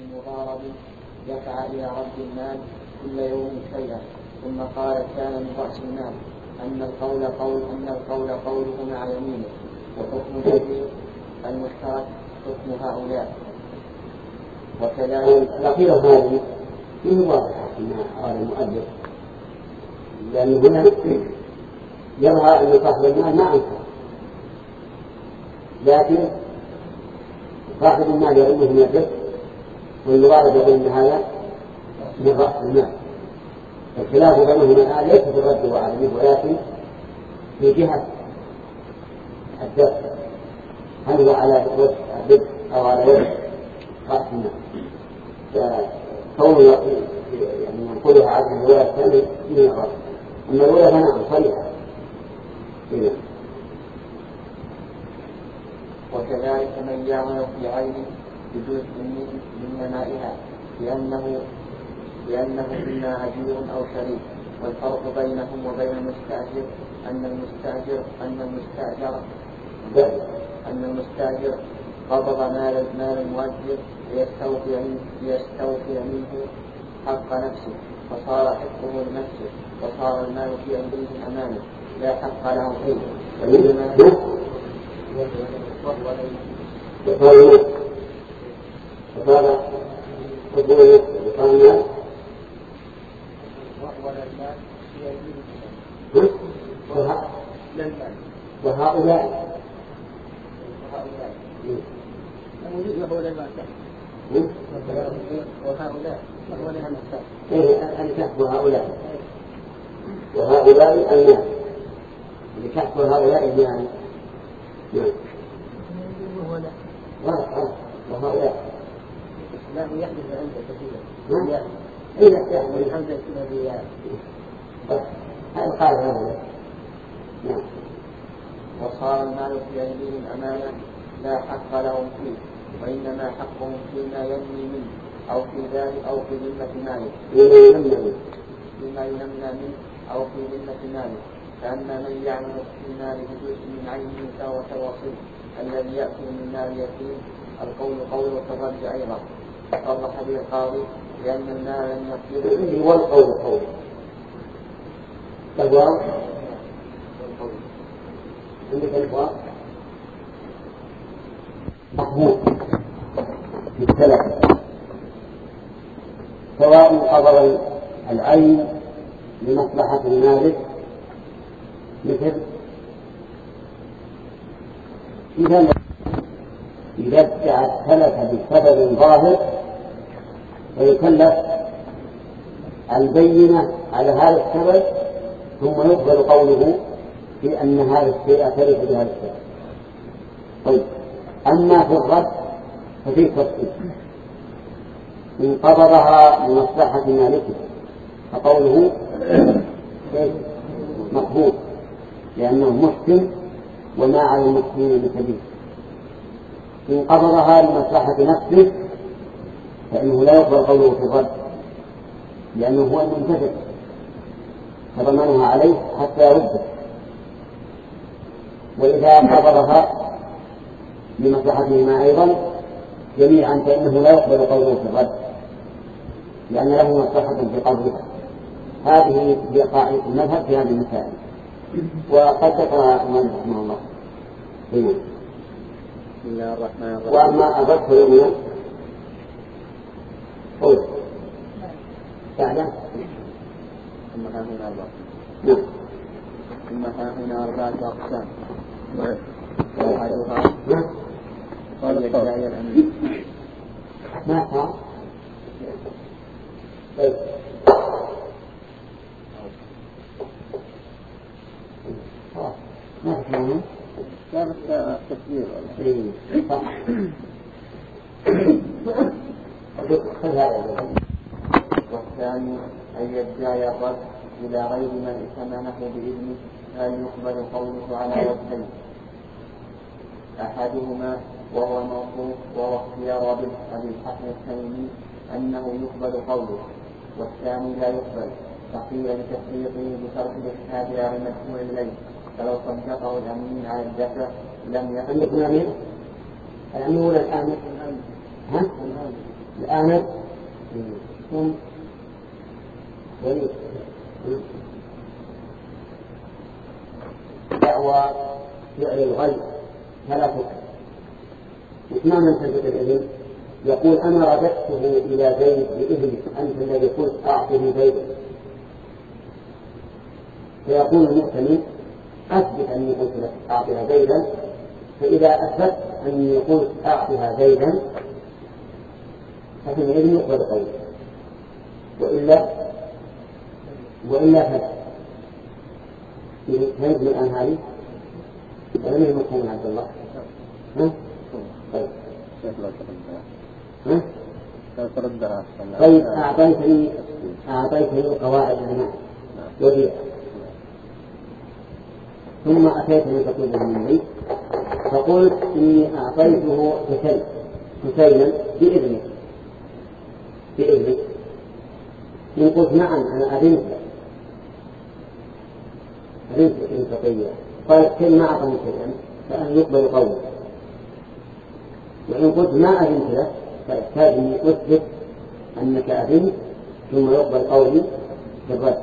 مضارب دفع إلى رب المال كل يوم شيئا، ثم قال كان من رأس المال أن القول قوله مع يمينه، وحكم الذي المشترك حكم هؤلاء. وكذلك الأخيرة هذه فيه واضحة أن أراد المؤلف، لأن هنا يرى أن صاحب المال ما أنكر، لكن صاحب المال يظنه من الرزق، والمضارب يظن أن هذا من رأس المال. الخلاف بينهما ليس في الرد وعدمه، ولكن في جهة الدفع، هل هو على وجه الرزق أو على وجه رأس المال. فكونه يعني ينقلها عن الرواية الثانية من الرأس، أما الأولى فنعم صحيحة. وكذلك من يعمل في عينه بجزء من نمائها لأنه إما عجير أو شريك. والفرق بينهم وبين المستأجر أن المستأجر قبض مال المؤجر ليستوفي منه حق نفسه، فصار حقه لنفسه، وصار المال في أيديه أمانة لا حق له فيه. وهؤلاء المال لكحف هؤلاء المال. وهؤلاء لا يحدث عند كثيرا إيه حمزة الذي هذا قال هذا. وصار المال في أيديهم أمانة لا حق لهم فيه، وإنما حقهم فيما ينمي منه أو في ذلك أو في ذمة ماله، فيما ينمى منه أو في ذمة ماله. فأما من يعمل في المال بجزء من عينه فهو كالوصي الذي يأكل من مال اليتيم. القول قوله كالرد أيضا، صرح به القاضي لأن المال لم يقبله. والقول عندك الفاظ مقبول بالسلف، سواء قبض العين لمصلحة المالك، مثل إذا ادعى التلف بسبب ظاهر ويكلف البينة على هذا السبب، ثم يقبل قوله في أن هذا الشيء تلف بهذا السبب. طيب، أما في الرد ففي تفصيل، إن قبضها لمصلحة مالكه فقوله مقبول لأنه محسن وما على المحسنين من سبيل. إن قبضها لمصلحة نفسه فإنه لا يقبل قوله في الرد، لأنه هو المنتفع فضمنها عليه حتى يرده. وإذا قبضها لمصلحتهما أيضا جميعا فإنه لا يقبل قوله في الرد، لأن له مصلحة في قبضها. هذه هي قاعدة المذهب في هذه المسائل، وقد ذكرها الإمام رحمه الله. بسم الله الرحمن الرحيم. وأما الرد فيؤمن قول بعد ثم ها هنا أربعة. نعم. ثم ها هنا أربعة أقسام. وأحدها قال يدعي الأمين. ما صار؟ طيب. ما فهمت؟ لا بس التسجيل صح. والثاني أن يدعي الرد إلى غير من ائتمنه بإذنه لا يقبل قوله على وجهين: أحدهما وهو موقوف وهو اختيار أبي الحسن التميمي أنه يقبل قوله، والثاني لا يقبل، فقيل لتفريطه بترك الإشهاد على المدفوع إليه، فلو صدقه الأمين على الدفع لم يقبل. عندكم الأمين؟ الأمين ولا الآمن؟ ها؟ أنا ثم دعوى فعل الغي فلا تكفر. وما من ثبت الإذن يقول أنا رددته إلى زيد بإذنك أنت الذي قلت أعطه زيدا، فيقول المؤتمن أثبت أني قلت لك أعطها زيدا، فإذا أثبت أني قلت أعطها زيدا فحينئذ يقبل قوله، وإلا فلا. فهمت الآن هذه ولم يمكن عبد الله؟ طيب أعطيتني قواعد الماء وبيع ثم أتيتني تطلب مني فقلت إني أعطيته حسينا بإذنك إن قلت نعم أنا أذنت إن تطيع قالت كل ما أعطني شيئا فأن يقبل قوله، وإن قلت ما أذنت له فأحتاج أن أثبت أنك أذنت ثم يقبل قولي بالرد.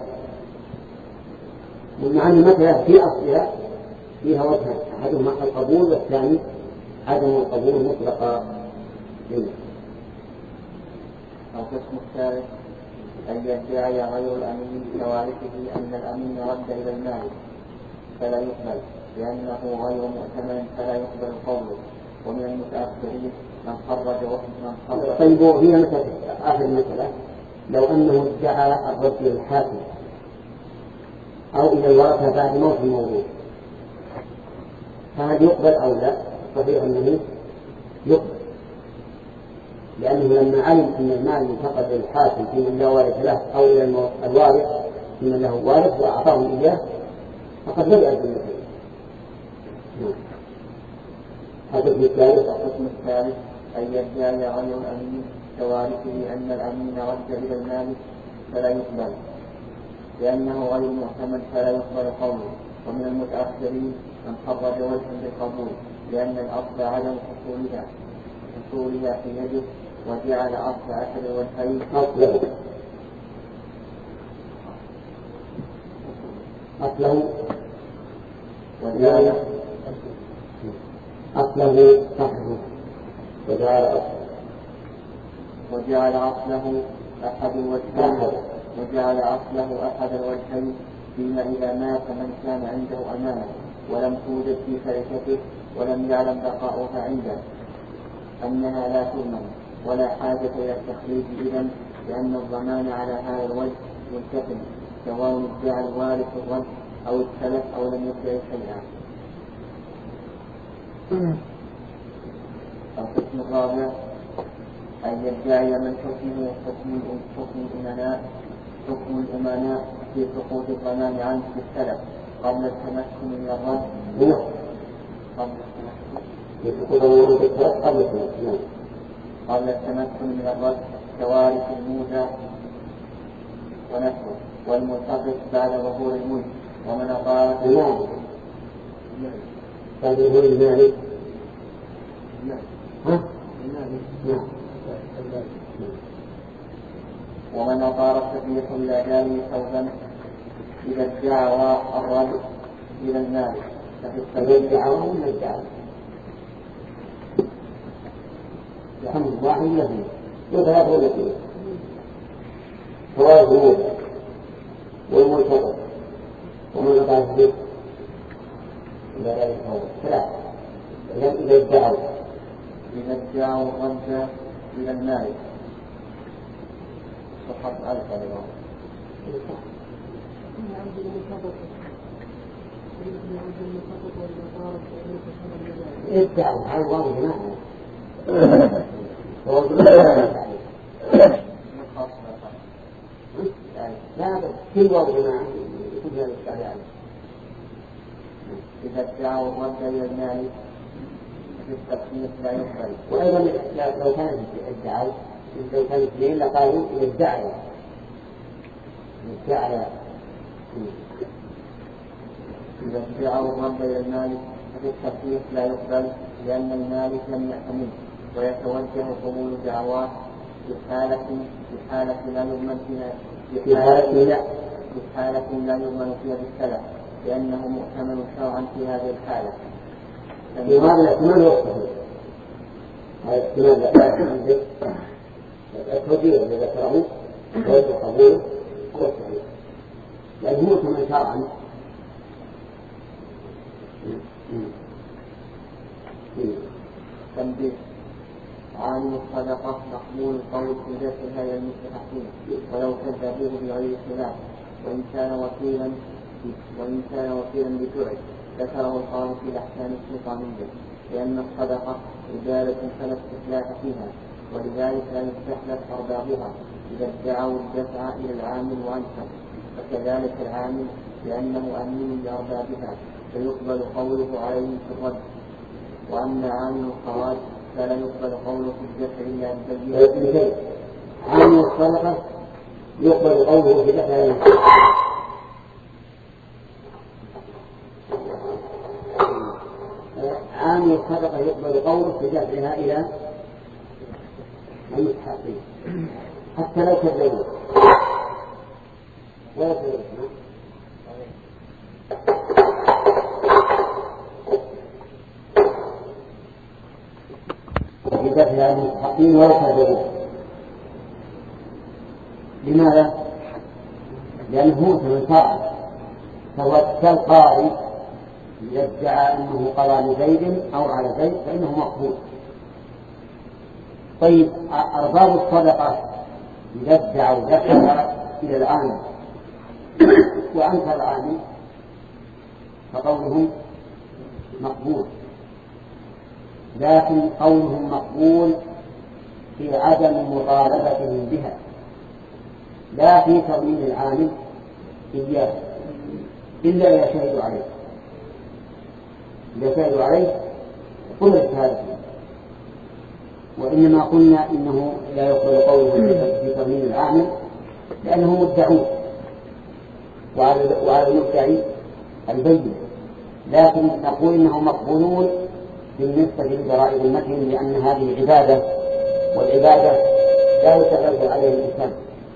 ومع أن المسألة في أصلها فيها وجهان، أحدهما القبول والثاني عدم القبول مطلقا. القسم الثالث أن يدعي غير الأمين كوارثه أن الأمين رد إلى المالك فلا يقبل لأنه غير مؤتمن فلا يقبل قوله. ومن المتأخرين من خرج ومن خرج. طيب هي مثلا آخر المسألة لو أنه ادعى الرد إلى الحاكم أو إلى الورثة بعد موت الموضوع فهل يقبل أو لا؟ صحيح أنه يقبل، لأنه لما علم أن المال انتقل للحاكم في من لا وارث له أو إلى الوارث في من له وارث وأعطاهم إياه فقد بدأ بالمثل. القسم الثالث أن يدعي غير الأمين كوارثه أن الأمين رد إلى المالك فلا يقبل لأنه غير مؤتمن فلا يقبل قوله. ومن المتأخرين من خرج وجها بالقبول لأن الأصل عدم حصولها في يده وجعل أصل أحد الوجهين أصله وجعل أصله أحد الوجهين فيما إذا مات من كان عنده أمانة ولم توجد في شركته ولم يعلم بقاؤها عنده أنها لا تضمن ولا حاجة إلى التخليد إذن لأن الضمان على هذا الوجه منتقل سواء ادعى الوارث الرد أو التلف أو لم يدعي شيئا. القسم الرابع أن يدعي من حكمه حكم الأمناء في سقوط الضمان عنه بالسلف قبل التمكن من الرد قبل التمكن من الرد كوارث الموجى ونحوه والملتقط بعد ظهور الملك ومن أطال ومن أطار التفريق إلى جاره ثوبا إذا ادعى الرد إلى المال الحمد واحد الذي وثلاثة التي فوائد الموجة والملتقط ومن أطار التفريق إلى ذلك هو ثلاثة. إذا ادعوا الرد إلى المال صحت ألف اليوم ادعوا على الله جماعة لا كل واو جماعة يكون هذا الشعر إذا ادعوا الرد إلى المال في التقسيم لا يقبل. وأيضا لو كانت ادعوا لو كانت اثنين لقالوا إذا ادعوا الرد إلى المالك في التخفيف لا يقبل لأن المالك لم يحتمل ويتوجه قبول دعواه في حالة لا يؤمن فيها بالسلف لأنه مؤتمن شرعا في هذه الحالة. هذا الاحتمال هو الصحيح. هذا الاحتمال لا يحتمل التوجيه الذي ذكره وليس قبوله هو الصحيح لأنه مؤتمن شرعا. تنبيه: عالم الصدقة مقبول القول في ذاتها إلى المستحقين ولو كذبوه بغير خلاف وإن كان وكيلا بفعل ذكره القاضي في الأحكام السلطانية لأن الصدقة عبادة فلا استخلاف فيها ولذلك لا يستحلف أربابها إذا ادعوا الدفع إلى العامل وأنفق وكذلك العامل لأنه أمين لأربابها فيقبل قوله عليهم في الرد. وأما عامل الخراج فلا يقبل قوله في الدفع إلا أن تبين. عامل الصدقة يقبل قوله في الدفع عامل الصدقة يقبل قوله في دفعها إلى المستحقين حتى لو كذبوا ولا كذبوا في دفعها المستحقين ولا كذبوا. لماذا؟ لأنه مؤتمن شرعا فهو كالقاضي إذا ادعى أنه قضى لزيد أو على زيد فإنه مقبول. طيب أرباب الصدقة إذا ادعوا دفعها إلى العامل وأنكر العامل فقولهم مقبول، لكن قولهم مقبول في عدم مطالبتهم بها لا في تضمين العامل إياه إلا إذا شهدوا عليه. إذا شهدوا عليه قلنا الشهادة وإنما قلنا إنه لا يقبل قوله في تضمين العامل لأنه مدعون وعلى المدعي البين، لكن نقول إنهم مقبولون بالنسبة للجرائم المتهم لأن هذه عبادة والعبادة لا يتغلب عليه الإنسان.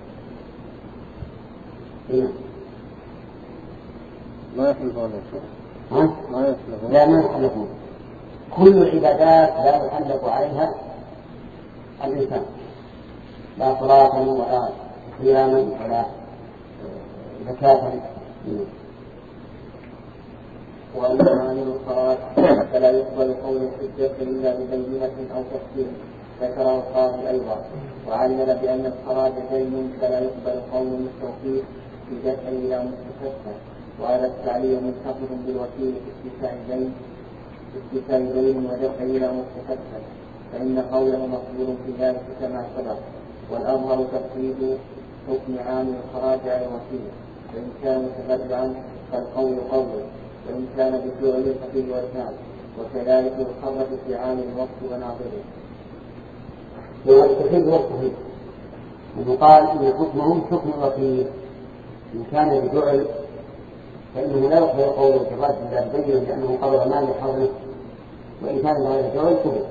ما يحلفون لا ما يحلفون. كل العبادات لا يحلف عليها الإنسان لا صلاة ولا صياما ولا زكاة. وأما عامل الصلاة فلا يقبل قول الحجة إلا ببينة أو تفسير ذكره القاضي أيضا. وعلل بأن الخراج دين فلا يقبل قول التوفيق في دفع إلى مستحقه، وهذا التعليل منتقد بالوكيل في استيفاء دين ودفع إلى مستحقه، فإن قوله مقبول في ذلك كما سبق. والأظهر تقييد حكم عامل الخراج على الوكيل، فإن كان متبرعا فالقول قوله، وإن كان بفعل الفقيه والفعل، وكذلك الخبر في عامل الوقت وناظره. والتوحيد هو الصحيح وقال إن حكمهم حكم الوكيل إن كان بفعل فإنه لا يقبل قوله كفاية الله بينه لأنه قبض مال لحظه، وإن كان بغير فعل قبل.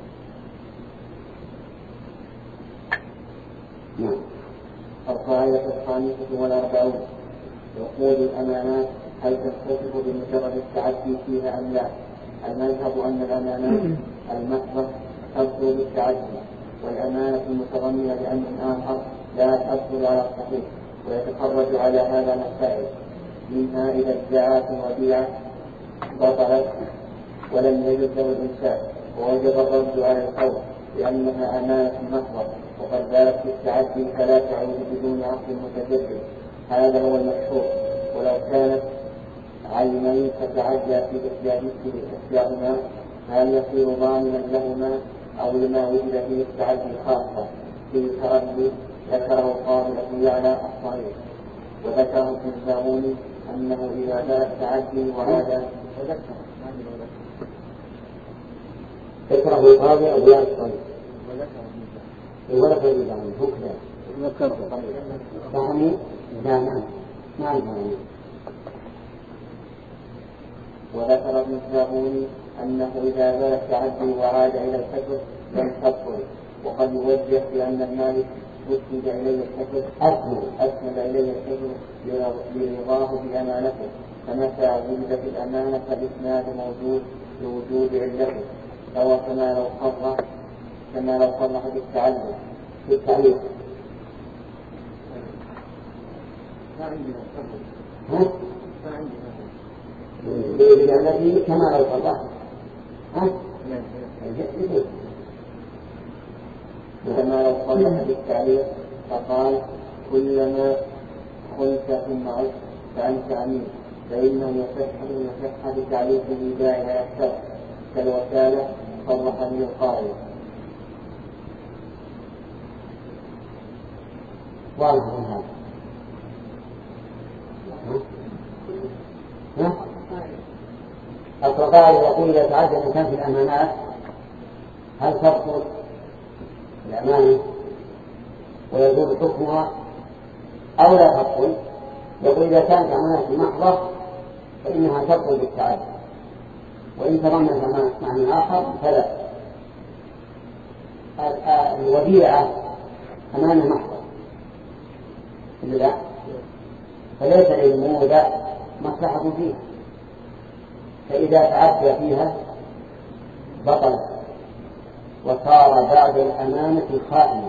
القاعدة 45 عقود الأمانات هل تنتصف بمجرد التعدي فيها أم لا؟ المذهب أن الأمانات المحضة تبطل بالتعدي، والأمانة المتضمنة لأمر آخر لا تبطل على الصحيح، ويتخرج على هذا مسائل، منها إذا ادعت وديعة بطلت ولم يجد له الإمساك ووجب الرد على القول لأنها أمانة محضة، وقد ذلك في التعدي فلا تعود بدون عقد متجدد. هذا هو المشهور. ولو كانت عينين تتعدى في إحداهما هل يصير ضامنا لهما أو لما وجد فيه التعدي خاصة في تردد؟ ذكره القاضي أبو يعلى الصحيح، وذكره ابن الزاغوني أنه إذا بلغ التعدي وهذا ذكره القاضي أبو يعلى الصحيح وذكره ابن الزاغوني ذكره يعني نعم. وذكر ابن الزاغوني أنه إذا بلغ التعدي وعاد إلى الفجر لم تبطل، وقد يوجه بأن المالك أسند إليه الحفظ لرضاه بأمانته، فمتى وجدت الأمانة فالإسناد موجود لوجود علته، أو كما لو صرح بالتعليق. ما بعلته كما لو صرح كما لو صرح بالتعليق فقال كلما قلت ثم عدت فأنت أمين، فإنه يصح بتعليقه داعي الشرع كالوكالة صرح به القائل. واضح من هذا. القائل يقول إذا تعدى الإنسان في الأمانات هل تبطل الأمانة ويزول حكمها أو لا تبطل؟ يقول إذا كانت أمانة محضة فإنها تبطل بالتعدي، وإن تضمنت معنى آخر فلا. الوديعة أمانة محضة لا، فليس للمودع مصلحة فيها، فإذا تعدى فيها بطل وصار بعد الأمانة خائنا،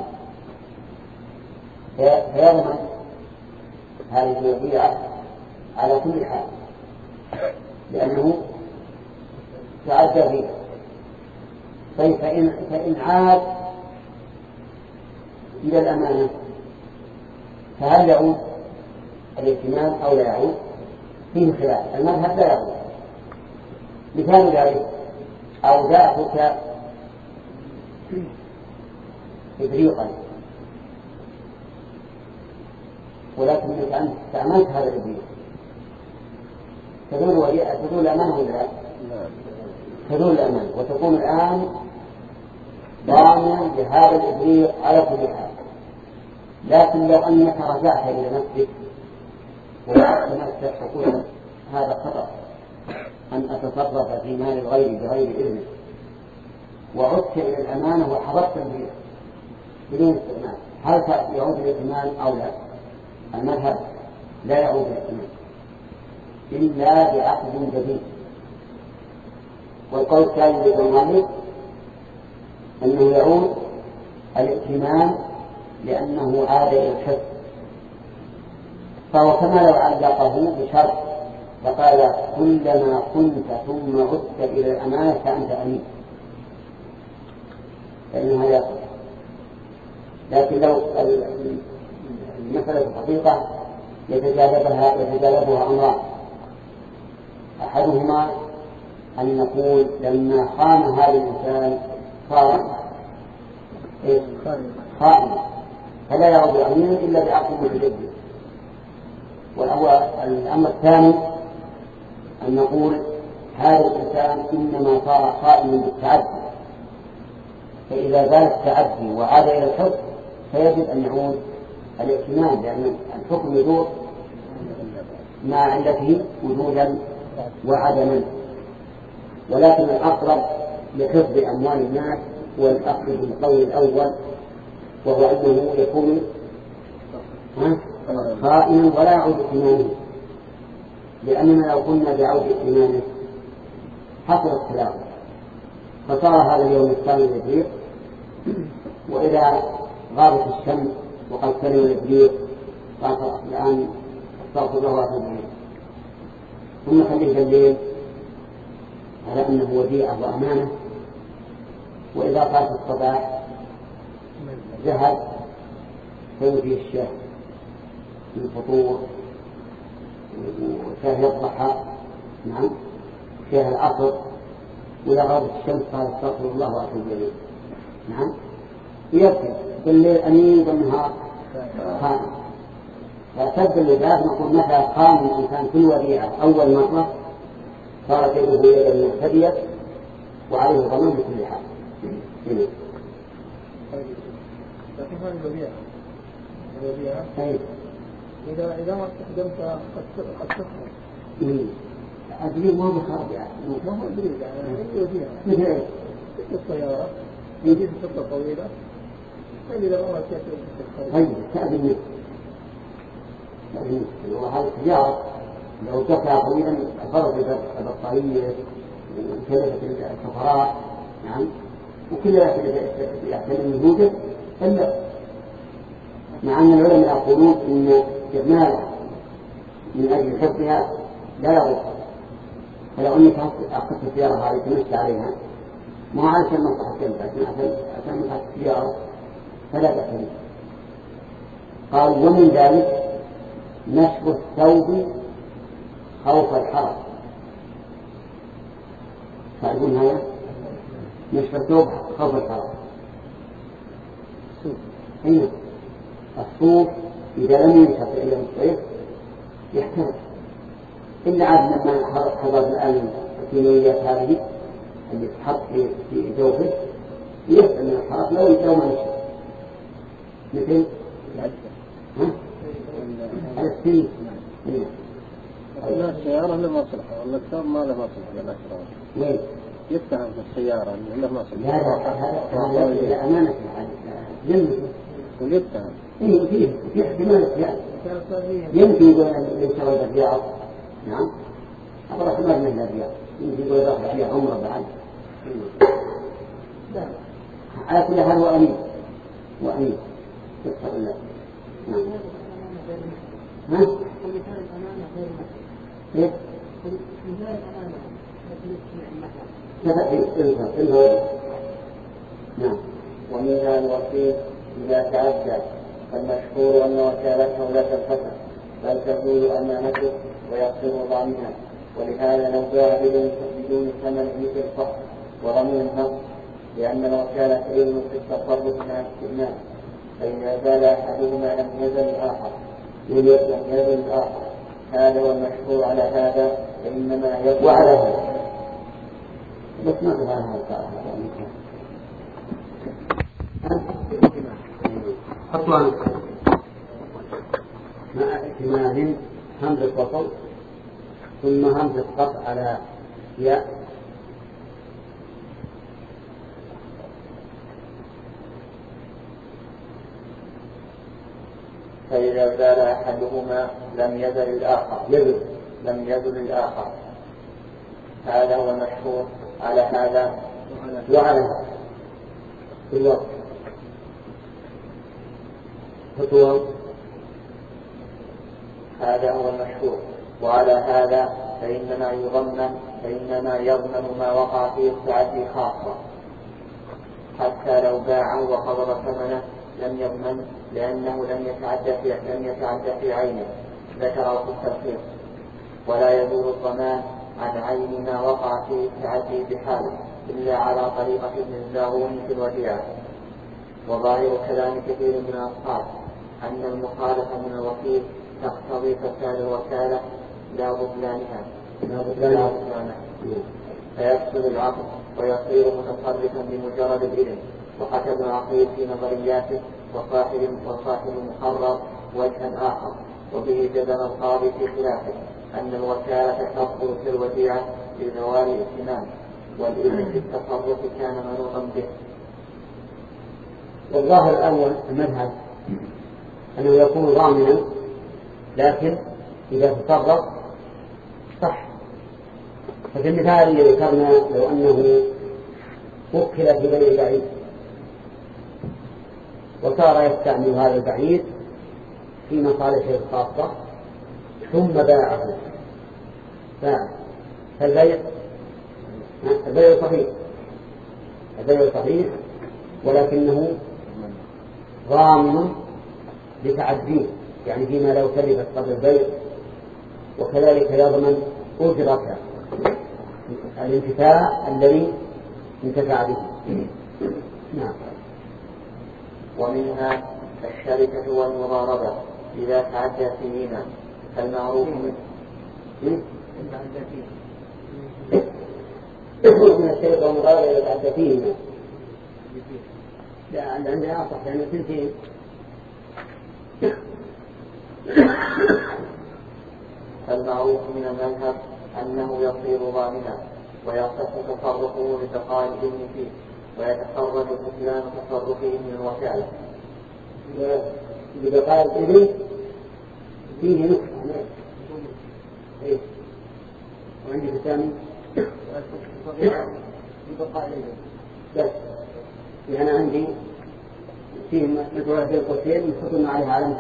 فيضمن هذه الوديعة على كل حال لأنه تعدى فيها. طيب فإن عاد إلى الأمانة فهل يعود الائتمان أو لا يعود؟ فيه خلاف، المذهب لا يعود. مثال ذلك أودعتك إبريقا ولكنك أنت استعملت هذا الإبريق، تدول الأمانة ولا لا؟ تدول الأمانة وتكون الآن ضامنا لهذا الإبريق على كل حال. لكن لو أنك رجعت إلى نفسك ووعدت نفسك تقول هذا خطأ أن أتصرف في مال الغير بغير إذنه، وعدت إلى الأمانة وحضرت فيها بدون استئمان، هل يعود الائتمان أو لا؟ المذهب لا يعود الائتمان إلا بعقد جديد. والقول الثاني للمؤلف أنه يعود الائتمان لأنه عاد إلى الحفظ، فهو كما لو علقه بشرط فقال كلما كنت ثم عدت إلى الأمانة فأنت أمين، فإنها لا يصح. لكن لو المسألة الحقيقة يتجاذبها أمران، أحدهما أن نقول لما خان هذا الإنسان صار خائنا فلا يعود أمينا إلا بعقد متجدد. الأمر الثاني أن نقول هذا الإنسان إنما صار خائنا بالتعدي، فإذا زال التعدي وعاد إلى الحكم فيجب أن يعود الائتمان، لأن الحكم يدور مع علته وجودا وعدما. ولكن الأقرب لحفظ أموال الناس والأخذ بالقول الأول، وهو أنه يكون خائنا ولا يعود ائتمانه، لأننا لو قلنا بعود ائتمانه حصل الخلاف، فصار هذا اليوم الثاني الإبريق، وإذا غابت الشمس وقد سلم الإبريق قال الآن استغفر الله وأتوب إليه، ثم خليه الليل على أنه وديعة وأمانة، وإذا قال في الصباح ذهب فيه الشاه من فطور وشاه الضحى، نعم شاه العصر، وإذا غابت الشمس قال استغفر الله وأتوب إليه، نعم يبكي بالليل أمين بالنهار خائن. فأشد لذلك نقول متى خان الإنسان في الوديعة أول مرة صارت يده يدا مهتدية وعليه ضمان بكل حال. لكن هذه الوديعة إذا ما استخدمتها قد تخرج. الدليل ما هو بخارج يعني. ما هو الدليل يعني الوديعة. مثل السيارة يجيب خطة طويلة طيب تأذن وهذا التجارة لو دفع طويلا فرض البطارية وكلفة السفراء نعم وكل يحتمل وجوده فلا، مع أن العلماء يقولون إن استعمالها من أجل حفظها لا يضر، فلو أنك أخذت السيارة هذه تمشي عليها ما عشان مصلحة كلمة عشان مصلحة السيارة فلا تأتي. قال ومن ذلك نشر الثوب خوف الحرج. تعرفون هذا؟ نشر الثوب خوف الحرج. أين الصوف إذا لم ينشر إلا بالصيف يحتاج إلا عاد لما حضرنا الآن الكيميائيات هذه اللي تحط في جوفه يسأل من الحرق لو ما نشر مثل السن. لا السيارة له مصلحة ولا الثوب ما له مصلحة للأشرار. ليه؟ يفتهم في السيارة له مصلحة. لا أمانة جنبه ويفتهم. إيه في احتمال يعني يمكن يقول إن شاء الله الرياض نعم أقول احتمال من الرياض يمكن يقول راح فيها عمره بعد. على كل حال وأمين يسأل الله. نعم. ها؟ إيه؟ نعم. ومنها الوكيل إذا تعدى فالمشهور أن وكالته لا تنفسخ بل تزول أمانته ويصير ضامنا، ولهذا لو باع بدون ثمن مثل الفقر وضمن النقص لأن الوكالة علم في التصرف مع الاستئناف، فإذا زال أحدهما لم يزل الآخر. هذا والمشهور على هذا فإنما يزل وعلى هذا بس ما تفعل هذا أصلا مع احتمال همزة وصل ثم همزة قطع على ياء فإذا زال أحدهما لم يزل الآخر. هذا هو المشهور على هذا وعلى هذا في الوقت خطوة. هذا هو المشهور وعلى هذا فإنما يضمن ما وقع فيه التعدي خاصة، حتى لو باع وقبض ثمنه لم يضمن لأنه لم يتعدى في عينه ذكره في التلخيص، ولا يزول الضمان عن عين ما وقع فيه التعدي بحاله إلا على طريقة الزاغون في الوديعة. وظاهر كلام كثير من الأصحاب أن المخالفة من الوكيل تقتضي فساد الوكالة لا بطلانها فيفسد العقد ويصير متصرفا بمجرد الإذن. وحكم العقيد في نظرياته وصاحب المحرر وجها آخر، وبه جدل القاضي في خلافه أن الوكالة تبطل في الوديعة بزوال الائتمان، والإذن في التصرف كان منوطا به. والظاهر الأول المذهب أنه يكون ضامنا، لكن إذا تصرف صح. ففي المثال الذي ذكرنا لو أنه وكل في بني بعيد وصار يستعمل هذا البعيد في مصالحه الخاصة ثم باعه فالبيع صحيح ولكنه ضامن لتعديه، يعني فيما لو تلفت قبل البيع، وكذلك يضمن أجرة الانتفاع الذي انتفع به. نعم. ومنها الشركة والمضاربة إذا تعدى فيهما فالمعروف من الشركة والمضاربة إذا تعدى فيهما لا عندنا أصح لأنه سنتين. فالمعروف من المذهب أنه يصير ضامنا ويصح تصرفه لبقاء الإذن فيه، ويتخرج بطلان تصرفه من الوكالة ببقاء الإذن فيه نقص. إيه؟ وعندي الثاني ببقاء الإذن بس. يعني عندي فيه مثل هذه القوسين يحطون عليها علامة.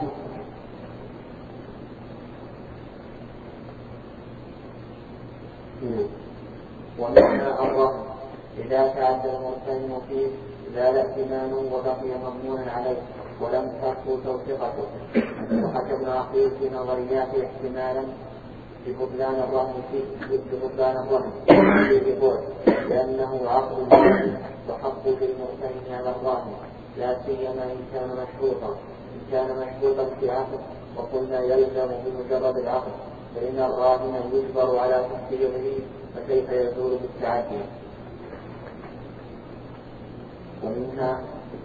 ومنها الرهن إذا تعدى المرتهن فيه زال ائتمانه وبقي مضمونا عليه ولم تخفو توثيقته. وحكى ابن عقيل في نظرياته احتمالا ببطلان الرهن في قول لأنه عقد وحق للمرتهن على الرهن لا سيما إن كان مشروطا في عقد وقلنا يلزم بمجرد العقد فإن الراهن يجبر على تحقيقه فكيف يزول بالتعدي. ومنها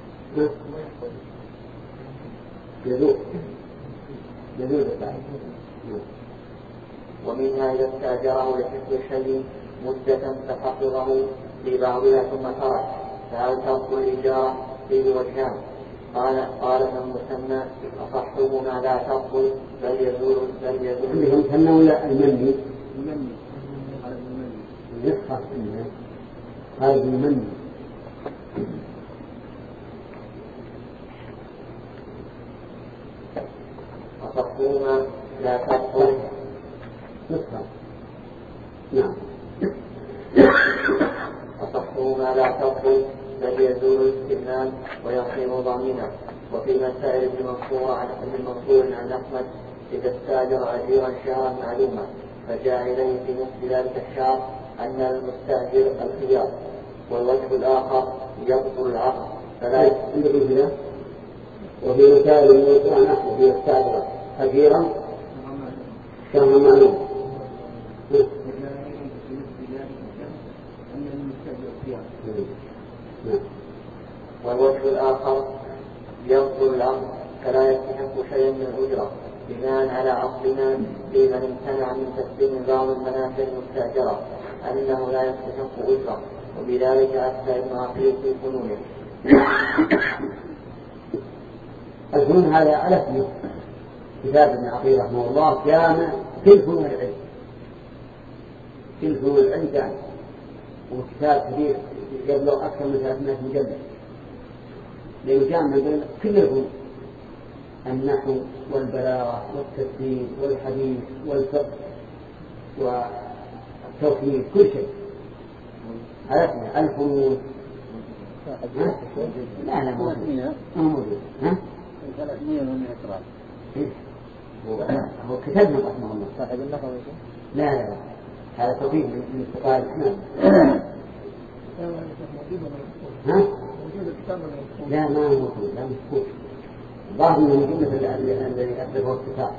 إذا استأجره لحفظ شيء مدة فحفظه في بعضها ثم ترك فهل تبطل الإجارة فيه وجهان. قال ابن المثنى أصحهما لا تبطل بل يزول المثنى ولا المني يصحح هذا المني أصحهما لا تبطل يصحح. نعم أصحهما لا تبطل بل يزول الاستئنان ويصير ضامنا. وفي مسائل ابن منصور عن أحمد إذا استأجر أجيرا شهرا معلوما فجاء إليه في نصف ذلك الشهر أن المستأجر الخيار والوجه الآخر يبطل العقد فلا يستأجر. وفي مسائل ابن منصور عن أحمد إذا استأجر أجيرا شهرا معلوما والوجه الآخر يبطل العقد فلا يستحق شيئا من الأجرة بناء على عقلنا في من امتنع من تسليم بعض المنافع المستأجرة أنه لا يستحق أجرة وبذلك أفتى ابن عقيل في فنونه. الفنون هذا على اسمه كتاب ابن عقيل رحمه الله كان في فنون العلم يعني وكتاب كبير يبلغ أكثر من 300 مجلد لأنه كان كل الفنون النحو والبلاغة والتفسير والحديث والفقه والتوحيد كل شيء على اسمه الفنون. لا موجود. ها؟ 300 من إقرار. هو كتبنا رحمه الله. صاحب النحو. لا هذا توفيق من استقال الإسلام. ها؟ لا ما هو موجود لا مفقود. ظاهر من جملة الذي أتلفه الستار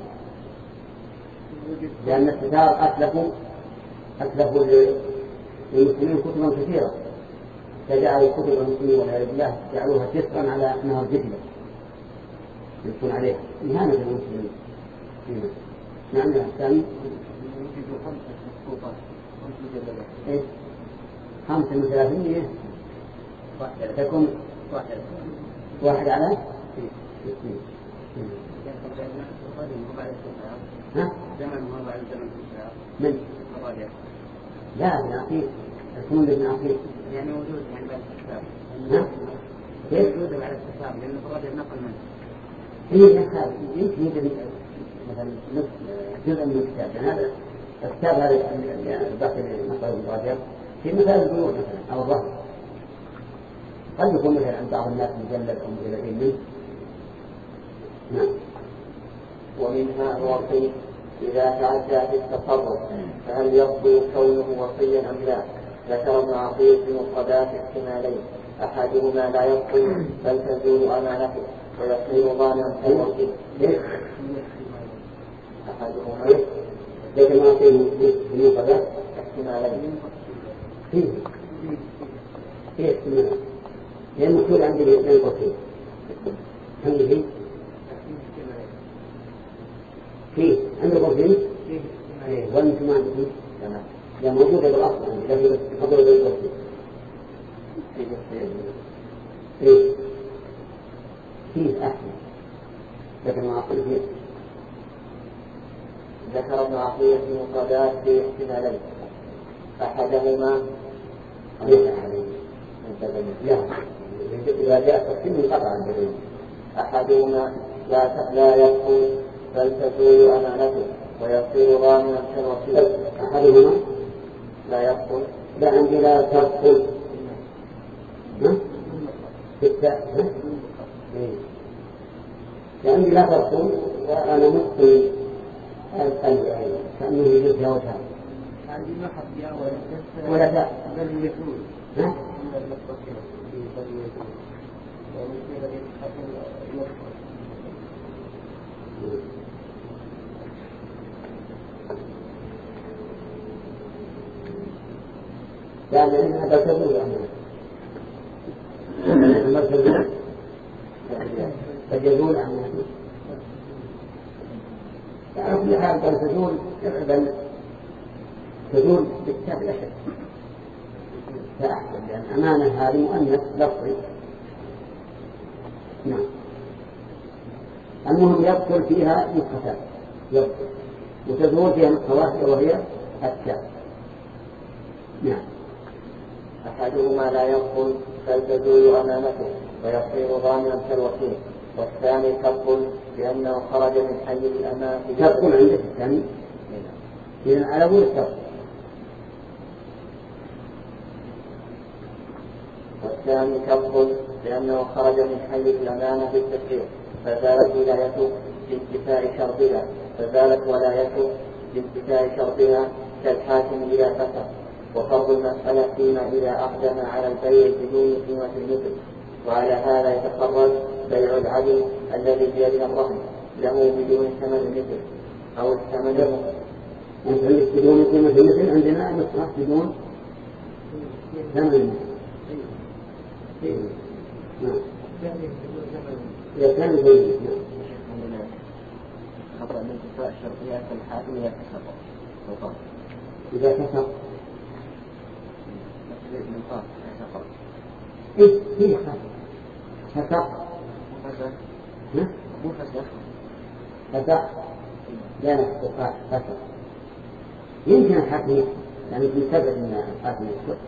لأن الستار أتلفوا للمسلمين كتبا كثيرة فجعلوا كتب المسلمين والعياذ بالله جعلوها جسرا على أنها الجدلة يكون عليها إهانة المسلمين. نعم يا ثاني 5 من 300 تكون واحد على ها؟ من؟ لا ابن عقيل الفنون ابن عقيل يعني وجود يعني بعد الكتاب. ها؟ كيف؟ وجود بعد الكتاب لأن الفراد نقل منه. هي نقل يمكن يجري مثلا جزء من الكتاب يعني هذا الكتاب هذا الباقي نقل من الرجال في مثال البيوع مثلا أو الظهر قد يكون مثلا عند بعض الناس مجلد أو مجلدين منه. نعم. ومنها الوصي إذا تعدى في التصرف فهل يبطل كونه وصيا أم لا؟ ذكر ابن عقيل في مفردات احتمالين أحدهما لا يبطل بل تزول أمانته ويصير ضامنا كالوصي. أحدهما لكن ما في مفردات احتمالين في احتمال لأن المكتوب عندي الاثنين قصير هل فيه عندكم فيه؟ وأنتم ما عندكم؟ لا موجودة بالأصل عندي لكن يفضل بالقصير فيه أحسن ذكر ابن عقيل في مفردات في احتمالين أحدهما إذا جاء تقسيم قطعا أحدهما لا يدخل بل تزول أمانته ويصير ضامنا كالوكيل. أحدهما لا يدخل لا عندي لا تدخل لأني لا تدخل وأنا مدخل كأنه يجب فيها وجهه عندي ما حط يا ولا لا بل يكون يعني أنها تزول تجدون عنها يعني كل حال بل تزول بالكاف الأشد فأحسن لأن أمانة هذه مؤنث لفظي. نعم. المهم يدخل فيها نسختان يدخل وتزول فيها نسخة واحدة وهي التاء. نعم. أحدهما لا يدخل بل تزول أمانته ويصير ضامنا كالوكيل والثاني تدخل لأنه خرج من حيز الأمانة. تدخل عندك الثاني إذن على أول التدخل. والثاني تدخل لأنه خرج من حيز الأمانة بالتفكير فزالت ولايته بانتفاء شرطها فزالت ولايته بانتفاء شرطها كالحاكم إذا فسق. وفرض المسألة فيما إذا أقدم على البيع بدون قيمة المثل. وعلى هذا يتخرج بيع العدل الذي بيد الرهن له بدون ثمن المثل أو الثمن بدون قيمة المثل. عندنا نصرح بدون ثمن المثل. إذا كان بيد خطأ الانتفاء الشرطية كالحاكم إذا فسق. إذا فسق فيه فسق لا فسق يمكن الحاكم يعني يتبع أن الحاكم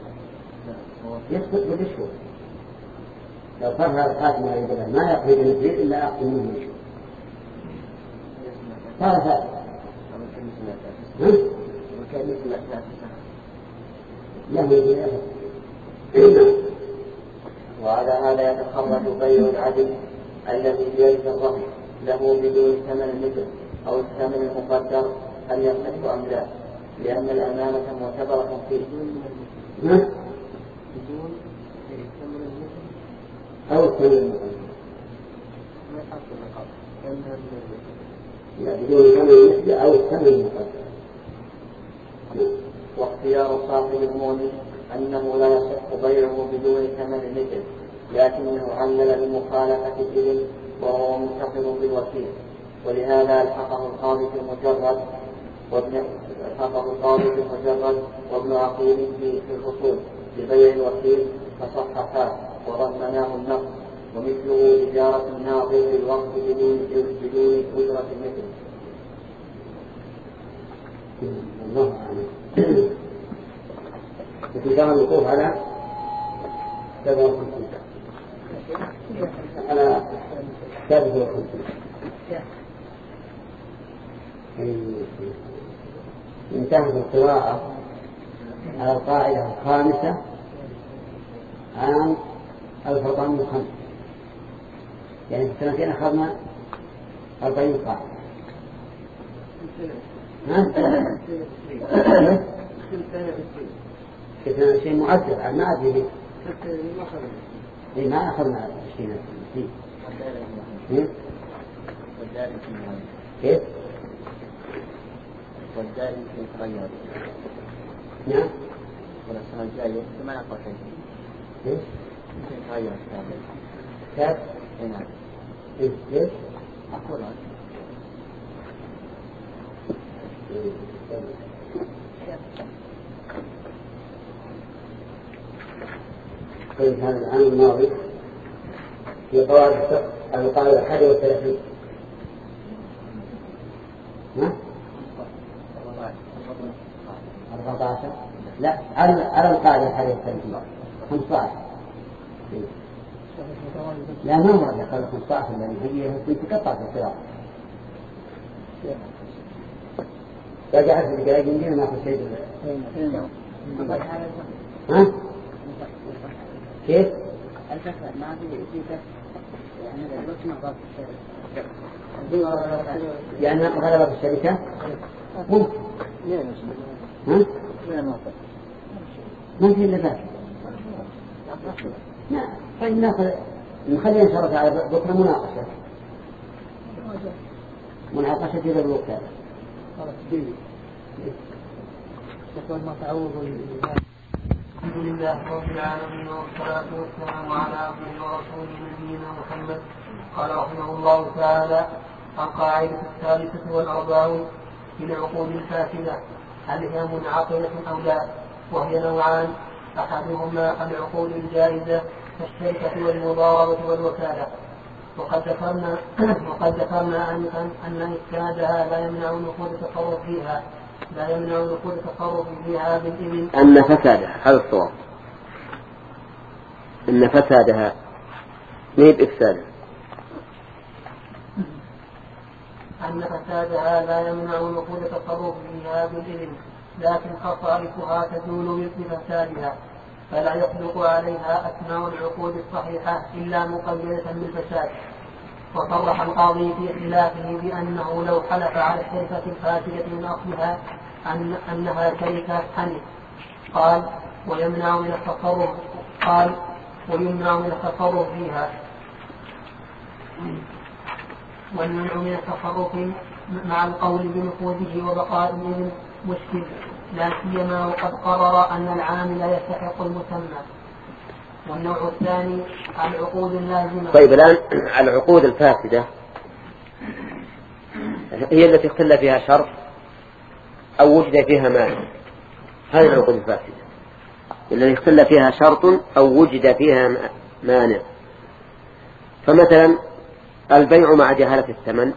يسكت بالشهور. لو فرها الحاكم ما يقضي بالمثل إلا أخذ منه الشهور صار فاسق. وعلى هذا يتخرج بيع العدل الذي بيد الرهن له بدون ثمن المثل أو الثمن المقدر هل يصح أم لا لأن الأمانة معتبرة فيه. أو الثمن المقدر بدون ثمن المثل أو الثمن المقدر. واختيار صاحب المؤمن أنه لا يصح بيعه بدون ثمن المثل لكنه علل بمخالفة الإذن وهو منتقل بالوكيل. ولهذا الحقه القاضي في المجرد وابن عقيل في الفصول ببيع الوكيل فصححاه وضمناه النقص ومثله إجارة الناظر للوقت بدون أجرة المثل. الله أعلم. وفي دار الوقوف على 57 على 57 انتهت القراءة على القاعدة الخامسة عام 1405 يعني في السنتين أخذنا 40 قاعدة. كنا شيء مؤثر ما أدري ما أخذنا شيء كيف؟ والدائم يتغير. نعم. والسنة الجاية ما نقرأ شيء. ليش؟ يتغير الكتاب. كيف؟ نعم. ليش؟ أقول لك. طيب هذا العام الماضي في قواعد الفقه القاعدة 31 14 لا على القاعدة الحديث 15 لا ما مرة قال 15 لأن هي تقطع في الصراط رجعت في الجاي جنبي ما في شيء ها كيف الفكرة ما في يعني الوقت ما ضاف يعني غلبة الشركة ممكن ها؟ ما في إلا ذاك لا فإن نخلي نشرف على بكرة مناقشة في ذا الوقت هذا ما تعوض الحمد لله رب العالمين والصلاة والسلام على عبده ورسوله نبينا محمد. قال رحمه الله تعالى: القاعدة 43 في العقود الفاسدة هل هي منعقدة أو لا؟ وهي نوعان: أحدهما العقود الجائزة كالشركة والمضاربة والوكالة، وقد ذكرنا أن إفسادها لا يمنع نفوذ التصرف فيها بالإذن. أن فسادها هذا الصواب، أن فسادها ليس إفسادها. أن فسادها لا يمنع نفوذ التصرف فيها بالإذن، لكن خصائصها تزول بفسادها، فلا يصدق عليها أثناء العقود الصحيحة إلا مقيدة بالفساد. وصرح القاضي في خلافه بأنه لو حلف على الشركة الفاسدة من أصلها أنها شركة حنف قال ويمنع من التصرف فيها. والمنع من التصرف مع القول بنفوذه وبقاء الإذن مشكل، لا سيما وقد قرر أن العامل يستحق المسمى. والنوع الثاني العقود اللازمة. طيب الآن العقود الفاسدة هي التي اختل فيها شرط أو وجد فيها مانع. هذه العقود الفاسدة التي اختل فيها شرط أو وجد فيها مانع. فمثلا البيع مع جهالة الثمن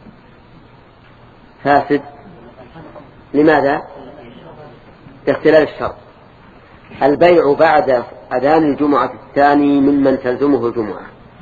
فاسد. لماذا؟ باختلال الشرط. البيع بعد أذان الجمعة الثاني ممن تلزمه الجمعة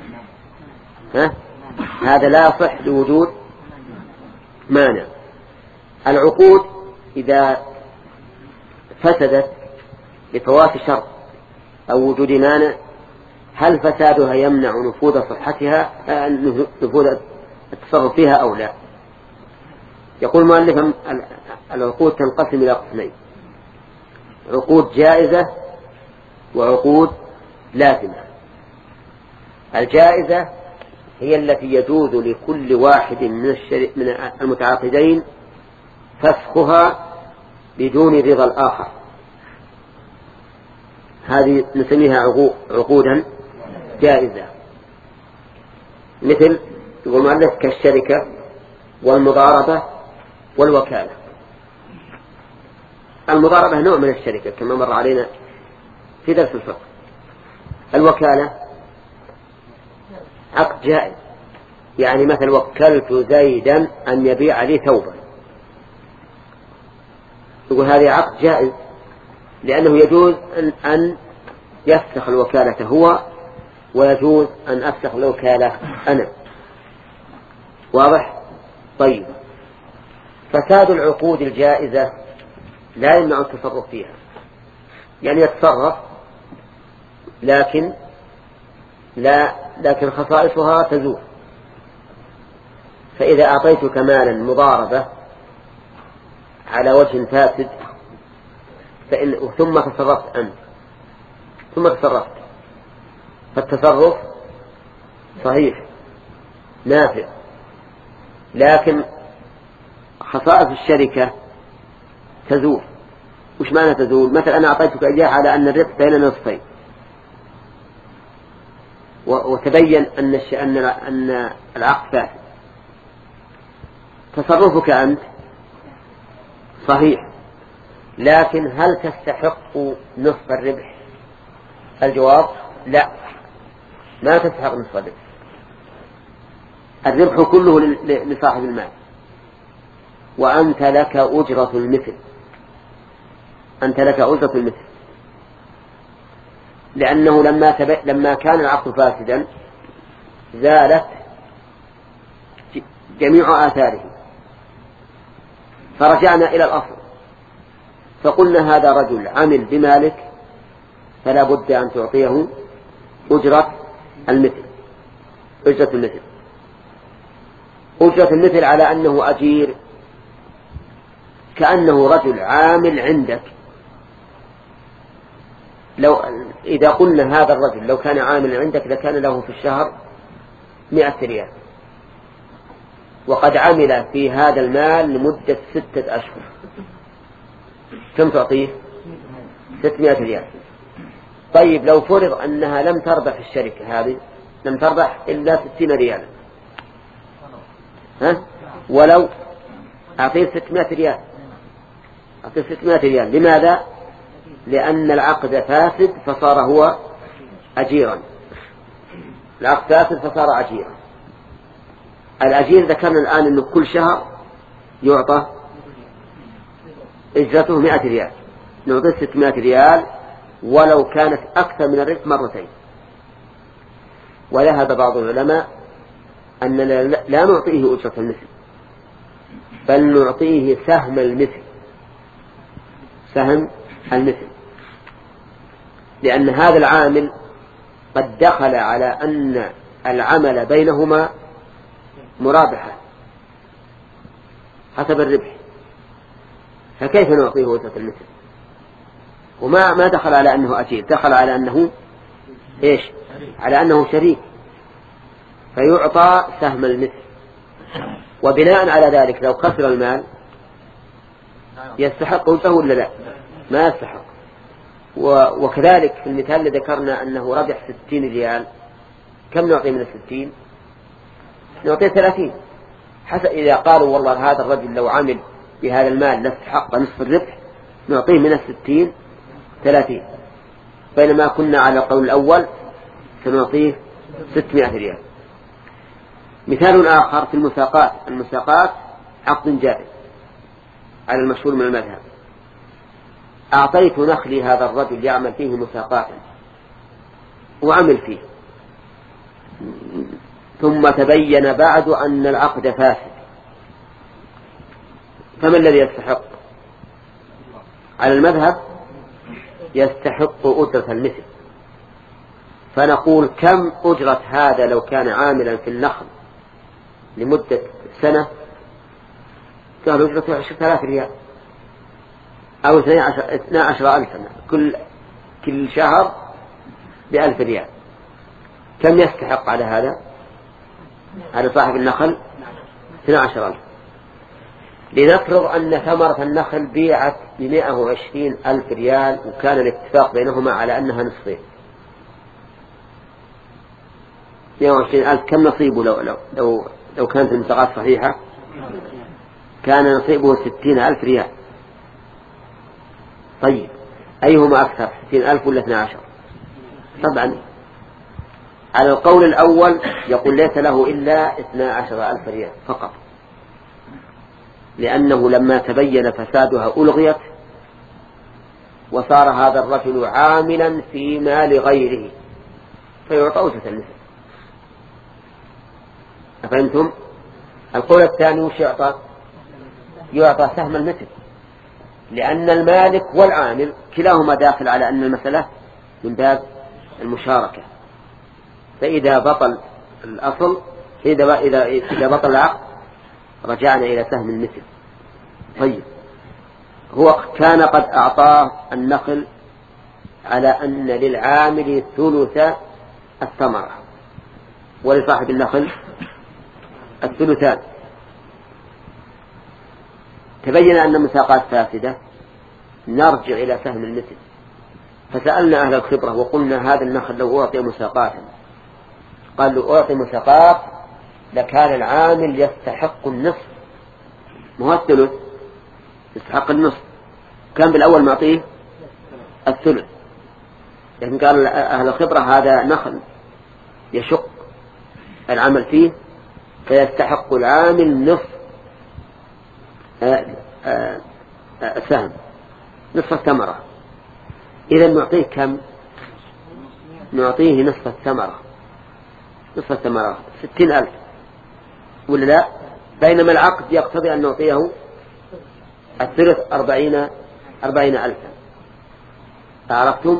هذا لا يصح لوجود مانع. العقود إذا فسدت لفوات شرط أو وجود مانع هل فسادها يمنع نفوذ صحتها نفوذ التصرف فيها أو لا؟ يقول مؤلف العقود تنقسم إلى قسمين: عقود جائزة وعقود لازمة. الجائزة هي التي يجوز لكل واحد من المتعاقدين فسخها بدون رضا الآخر، هذه نسميها عقودا جائزة. مثل يقول مؤلف كالشركة والمضاربة والوكالة. المضاربة نوع من الشركة كما مر علينا في درس الفقه. الوكالة عقد جائز، يعني مثل وكلت زيدا أن يبيع لي ثوبا، يقول هذا عقد جائز لأنه يجوز أن يفسخ الوكالة هو ويجوز أن أفسخ الوكالة أنا. واضح؟ طيب، فساد العقود الجائزة لا يمنع التصرف فيها، يعني يتصرف لكن خصائصها تزول. فإذا أعطيتك مالا مضاربة على وجه فاسد ثم تصرفت أنت فالتصرف صحيح نافع، لكن خصائص الشركة تزول. وش معنى تزول؟ مثلا أنا أعطيتك إياه على أن الربح بين نصفين، وتبين أن العقد فاسد. تصرفك أنت صحيح، لكن هل تستحق نصف الربح؟ الجواب لا، ما تستحق نصف الربح. الربح كله لصاحب المال، وأنت لك أجرة المثل، أنت لك أجرة المثل، لأنه لما كان العقد فاسدا زالت جميع آثاره، فرجعنا إلى الأصل فقلنا هذا رجل عمل بمالك فلا بد أن تعطيه أجرة المثل. أجرة المثل، أجرة المثل على أنه أجير، كأنه رجل عامل عندك. إذا قلنا هذا الرجل لو كان عامل عندك لكان له في الشهر 100 ريال، وقد عمل في هذا المال لمدة 6 أشهر، كم تعطيه؟ 600 ريال. طيب لو فرض أنها لم تربح الشركة هذه، لم تربح إلا 60 ريالا، ولو أعطيه 600 ريال، أعطيه 600 ريال. لماذا؟ لأن العقد فاسد فصار هو أجيرا، العقد فاسد فصار أجيرا. الأجير ذكرنا الآن أنه كل شهر يعطى إجرته 100 ريال، نعطيه 600 ريال ولو كانت أكثر من الربح مرتين. وذهب بعض العلماء أننا لا نعطيه أجرة المثل، بل نعطيه سهم المثل، سهم المثل، لأن هذا العامل قد دخل على أن العمل بينهما مرابحة حسب الربح، فكيف نعطيه أجرة المثل؟ وما دخل على أنه أجير، دخل على أنه إيش؟ على أنه شريك، فيعطى سهم المثل. وبناء على ذلك لو خسر المال يستحق أجرته ولا لا؟ ما يستحق. وكذلك في المثال اللي ذكرنا أنه ربح 60 ريال، كم نعطي من 60؟ نعطيه 30. حتى إذا قالوا والله هذا الرجل لو عمل بهذا المال لاستحق نصف الربح، نعطيه من 60 30، بينما كنا على القول الأول سنعطيه 600 ريال. مثال آخر في المساقات، المساقات عقد جائز على المشهور من المذهب. أعطيت نخلي هذا الرجل يعمل فيه مساقات وعمل فيه، ثم تبين بعد أن العقد فاسد، فما الذي يستحق؟ على المذهب يستحق أجرة المثل. فنقول كم أجرة هذا لو كان عاملا في النخل لمدة سنة؟ كان أجرته 10,000 ريال أو 12,000 كل شهر ب1,000 ريال. كم يستحق على هذا؟ على صاحب النخل 12,000. لنفرض أن ثمرة النخل بيعت ب120,000 ريال، وكان الاتفاق بينهما على أنها نصفين. 120,000 كم نصيبه لو كانت المساقات صحيحة؟ كان نصيبه 60,000 ريال. طيب أيهما أكثر، 60,000 ولا 12؟ طبعا على القول الأول يقول ليس له إلا 12,000 ريال فقط، لأنه لما تبين فسادها ألغيت وصار هذا الرجل عاملا في مال غيره فيعطى أجرة المثل. أفهمتم؟ القول الثاني وش يعطى؟ يعطى سهم المثل، لأن المالك والعامل كلاهما داخل على أن المسألة من باب المشاركة. فإذا بطل الأصل، إذا بطل العقد رجعنا إلى سهم المثل. طيب هو كان قد أعطاه النخل على أن للعامل ثلث الثمرة ولصاحب النخل الثلثان. تبين أن المساقات فاسدة، نرجع إلى سهم المثل. فسألنا أهل الخبرة وقلنا هذا النخل لو أعطي مساقات، قال له أعطي مساقات لكان العامل يستحق النصف، مو الثلث، يستحق النصف. كان بالأول معطيه الثلث، لكن قال أهل الخبرة هذا نخل يشق العمل فيه فيستحق العامل نصف سهم نصف الثمرة، إذا نعطيه كم؟ نعطيه نصف الثمرة، نصف الثمرة 60,000 ولا لا؟ بينما العقد يقتضي أن نعطيه الثلث 40,000. أعرفتم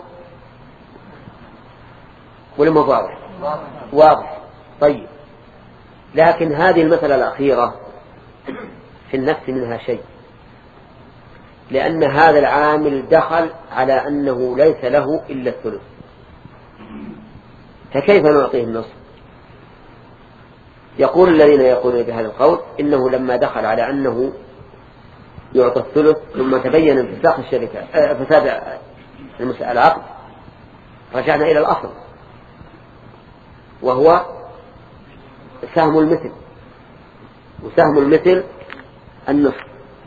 ولا ما واضح؟ واضح. طيب، لكن هذه المسألة الأخيرة في النفس منها شيء، لأن هذا العامل دخل على أنه ليس له إلا الثلث، فكيف نعطيه النصف؟ يقول الذين يقولون بهذا القول إنه لما دخل على أنه يعطى الثلث ثم تبين انفساخ الشركة فساد العقد، رجعنا إلى الأصل وهو سهم المثل، وسهم المثل النصف.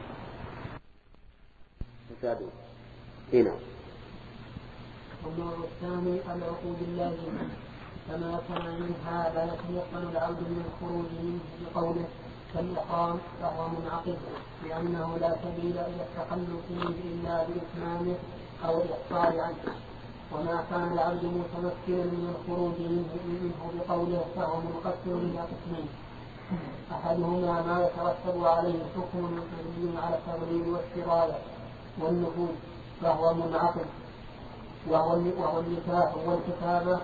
هنا النوع الثاني العقود اللازمة، فما كان منها لا يتيقن العبد من الخروج منه بقوله كالإقام فهو منعقد، لأنه لا سبيل إلى التخلص منه إلا بإتمامه أو الإقصار عنه. وما كان العبد متمكنا من الخروج منه بقوله فهو منقسم إلى قسمين، أحدهما ما يترتب عليه حكم مبني على التغليب والسراية والنفوذ فهو منعقد، وهو النكاح والكتابة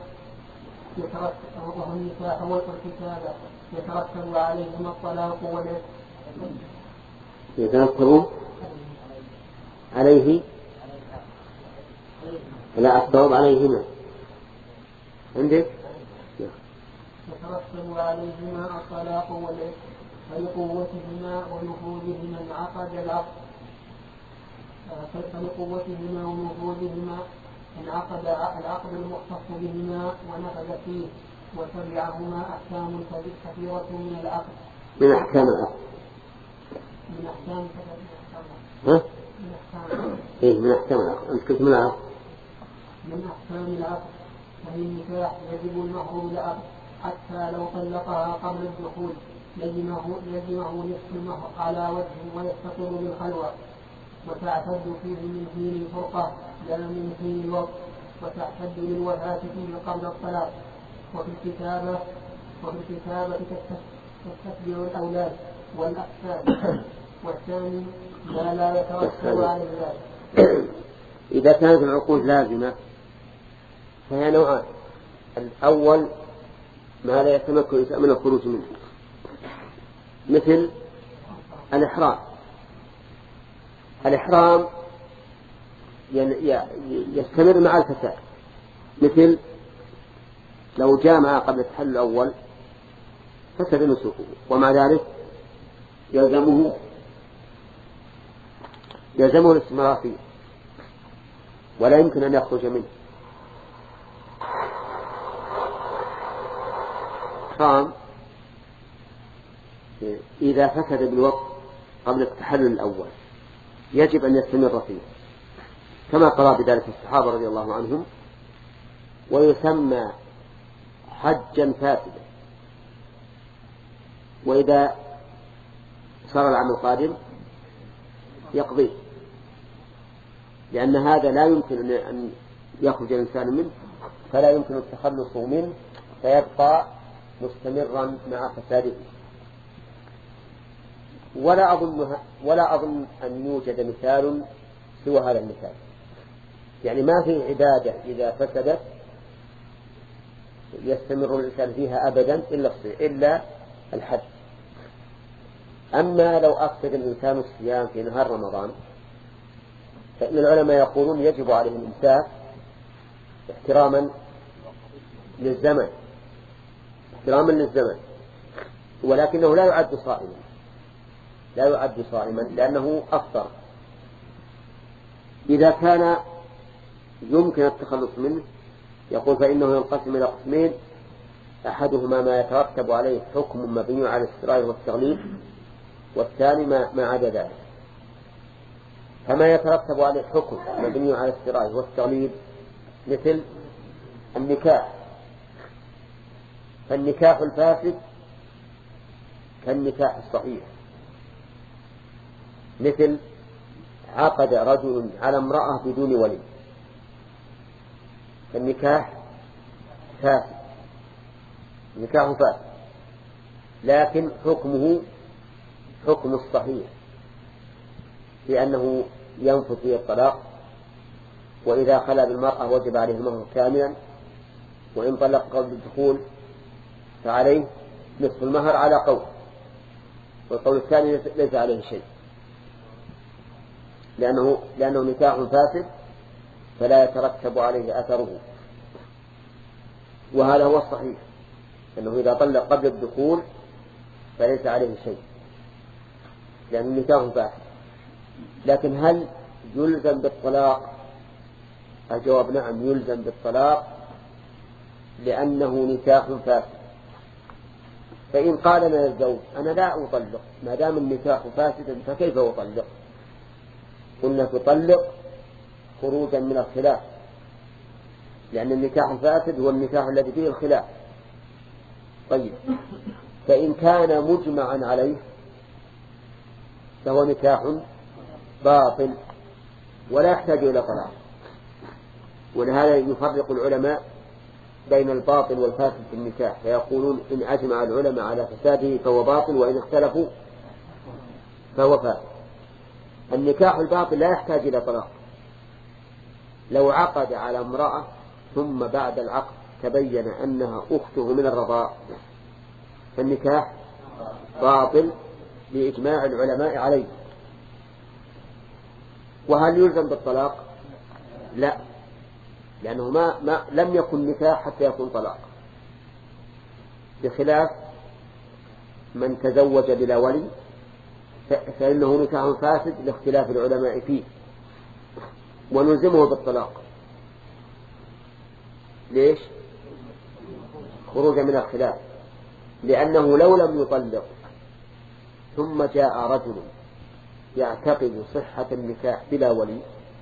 يترتب عليهما الطلاق يترتب عليه لا الصواب عليهما عندك يترتب عليهما الطلاق والعتق فلقوتهما ونفوذهما انعقد العقد، فلقوتهما ونفوذهما انعقد العقد المختص بهما ونفذ فيه، وتبعهما أحكام كثيرة من العقد. من أحكام العقد. من أحكام ها؟ إيه من أحكام العقد. أنت كنت من العقد. من أحكام العقد، وفي النكاح يجب المهر للعقد حتى لو طلقها قبل الدخول لزمه نصف المهر على وجه ويستقر بالخلوة، وتعتد فيه من حين الفرقة لا من حين الوقت، وتعتد للوفاة فيه قبل الطلاق. وفي الكتابة تستتبع الأولاد والأحفاد، والثاني ما لا يترتب على ذلك. إذا كانت العقود لازمة فهي نوعان: الأول ما لا يتمكن من الخروج منه مثل الإحرام يستمر مع الفساد، مثل لو جامع قبل التحلل الأول فسد نسكه، ومع ذلك يلزمه الاستمرار فيه ولا يمكن أن يخرج منه. إحرام إذا فسد بالوقت قبل التحلل الأول يجب أن يستمر فيه، كما قرأ بذلك الصحابة رضي الله عنهم، ويسمى حجا فاسدا. وإذا صار العام القادم يقضيه، لأن هذا لا يمكن أن يخرج الإنسان منه، فلا يمكن التخلص منه، فيبقى مستمرا مع فساده. ولا أظن أن يوجد مثال سوى هذا المثال، يعني ما في عبادة إذا فسدت يستمر الإنسان فيها أبدا إلا الحج. أما لو أفسد الإنسان الصيام في نهار رمضان فإن العلماء يقولون يجب عليه الإمساك احتراما للزمن، ولكنه لا يعد صائما لأنه أفطر. إذا كان يمكن التخلص منه يقول فإنه ينقسم إلى قسمين: أحدهما ما يترتب عليه حكم مبني على الاستراء والتغليب، والثاني ما عدا ذلك. فما يترتب عليه حكم مبني على الاستراء والتغليب مثل النكاح، فالنكاح الفاسد كالنكاح الصحيح، مثل عقد رجل على امرأة بدون ولي، فالنكاح فاسد، نكاح فاسد، لكن حكمه حكم الصحيح، لأنه ينفذ فيه الطلاق، وإذا خلا بالمرأة وجب عليه المهر كاملا، وإن طلق قبل الدخول فعليه نصف المهر على قول، والقول الثاني ليس عليه شيء، لأنه نكاح فاسد فلا يترتب عليه أثره. وهذا هو الصحيح، أنه إذا طلق قبل الدخول فليس عليه شيء، لأنه نكاح فاسد. لكن هل يلزم بالطلاق؟ الجواب نعم، يلزم بالطلاق لأنه نكاح فاسد. فإن قال لنا الزوج أنا لا أطلق ما دام النكاح فاسدا فكيف أطلق؟ قلنا تطلق خروجا من الخلاف، لأن النكاح الفاسد هو النكاح الذي فيه الخلاف. طيب، فإن كان مجمعا عليه فهو نكاح باطل ولا يحتاج إلى طلاق. ولهذا يفرق العلماء بين الباطل والفاسد في النكاح، فيقولون إن أجمع العلماء على فساده فهو باطل، وإن اختلفوا فهو فاسد. النكاح الباطل لا يحتاج إلى طلاق. لو عقد على امرأة ثم بعد العقد تبين أنها أخته من الرضاع فالنكاح باطل بإجماع العلماء عليه. وهل يلزم بالطلاق؟ لا، لأنه لم يكن نكاح حتى يكون طلاق، بخلاف من تزوج بلا ولي فإنه نكاح فاسد لاختلاف العلماء فيه، ونلزمه بالطلاق. ليش؟ خروجا من الخلاف، لأنه لو لم يطلق ثم جاء رجل يعتقد صحة النكاح بلا ولي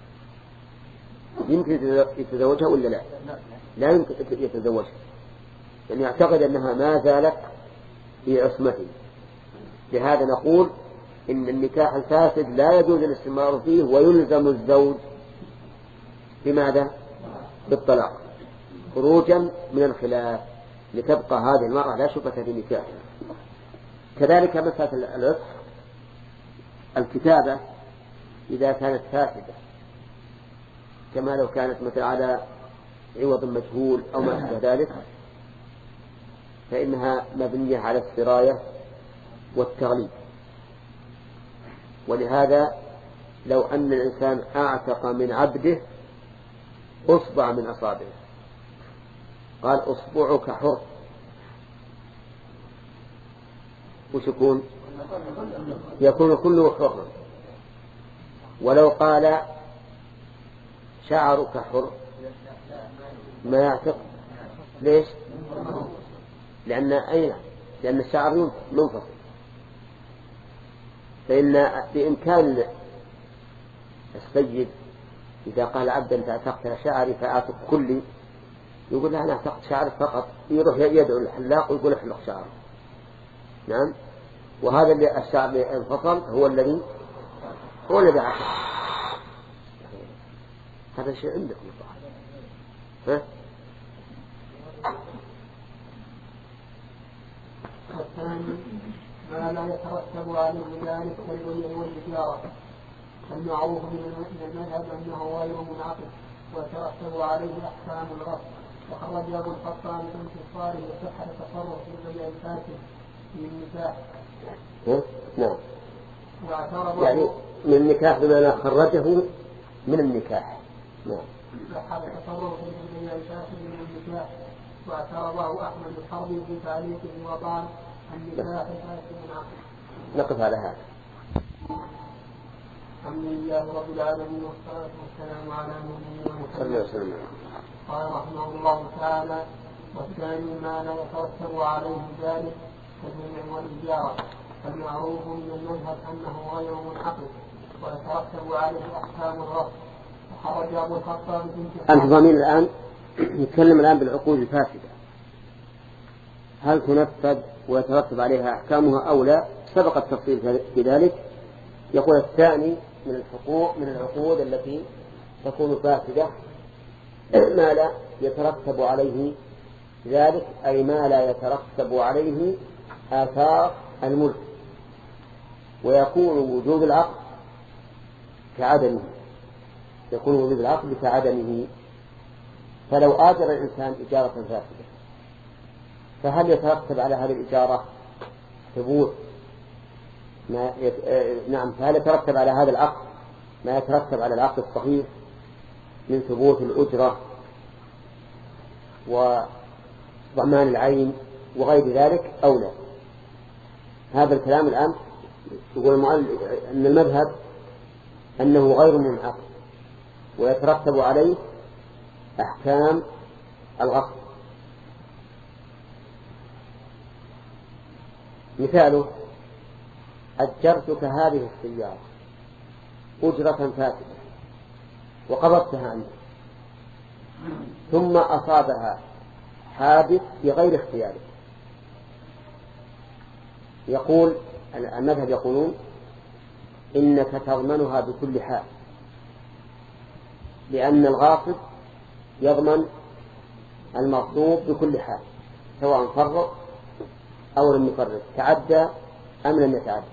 يمكن يتزوجها ولا لا؟ لا يمكن يتزوجها، لأن يعتقد أنها ما زالت في عصمته. لهذا نقول إن النكاح الفاسد لا يجوز الاستمرار فيه، ويلزم الزوج بماذا؟ بالطلاق خروجا من الخلاف، لتبقى هذه المرأة لا شبهة في نكاحها. كذلك مسألة العتق، الكتابة إذا كانت فاسدة، كما لو كانت مثل على عوض مجهول أو ما أشبه ذلك، فإنها مبنية على السراية والتغليب. ولهذا لو أن الإنسان أعتق من عبده أصبع من أصابعه قال أصبعك حر، وش يكون كله حر. ولو قال شعرك حر ما يعتق. ليش؟ لأن الشعر منفصل، فإن بإمكان السيد إذا قال عبدا أنت أعتقت شعري فأعتق كلي، يقول له أنا أعتقت شعرك فقط، يروح يدعو الحلاق ويقول احلق شعره. نعم، وهذا اللي الشعر انفصل هو الذي عتق. هذا شيء عندكم ها؟ الثاني ما لا يترتب عليه ذلك كالبيع والتجارة، فالمعروف من المذهب أنه غير منعقد ويترتب عليه أحكام الغصب. وخرج أبو الخطاب من انتصاره وصحة التصرف في البيع الفاسد في النكاح. نعم، يعني من النكاح بما خرجه من النكاح. نعم، صحة التصرف في البيع الفاسد من النكاح. واعترضه أحمد الحربي في تعليقه وقال النكاح فاسد منعقد. نقف على هذا. الحمد لله رب العالمين والصلاة والسلام على نبينا محمد. قال رحمه الله تعالى: والثاني ما لا يترتب عليه ذلك كالبيع والإجارة، فالمعروف من المذهب أنه غير منعقد ويترتب عليه أحكام الغصب. وخرج أبو الخطاب أنت ضمير الآن نتكلم الآن بالعقود الفاسدة، هل تنفذ ويترتب عليها أحكامها أو لا؟ سبق التفصيل في ذلك يقول الثاني من الحقوق من العقود التي تكون فاسدة ما لا يترتب عليه ذلك، أي ما لا يترتب عليه آثار الملك، ويكون وجود العقد كعدمه، يكون وجود العقد كعدمه. فلو آجر الإنسان إجارة فاسدة فهل يترتب على هذه الإجارة ثبوت نعم، فهل يترتب على هذا العقد ما يترتب على العقد الصحيح من ثبوت الأجرة وضمان العين وغير ذلك أو لا؟ هذا الكلام الآن يقول المؤلف أن المذهب أنه غير منعقد ويترتب عليه أحكام الغصب. مثاله: أجرتك هذه السيارة أجرة فاسدة وقبضتها أنت، ثم أصابها حادث بغير اختيارك. يقول المذهب يقولون إنك تضمنها بكل حال، لأن الغاصب يضمن المغصوب بكل حال سواء فرط أو لم يفرط، تعدى أم لم يتعدى،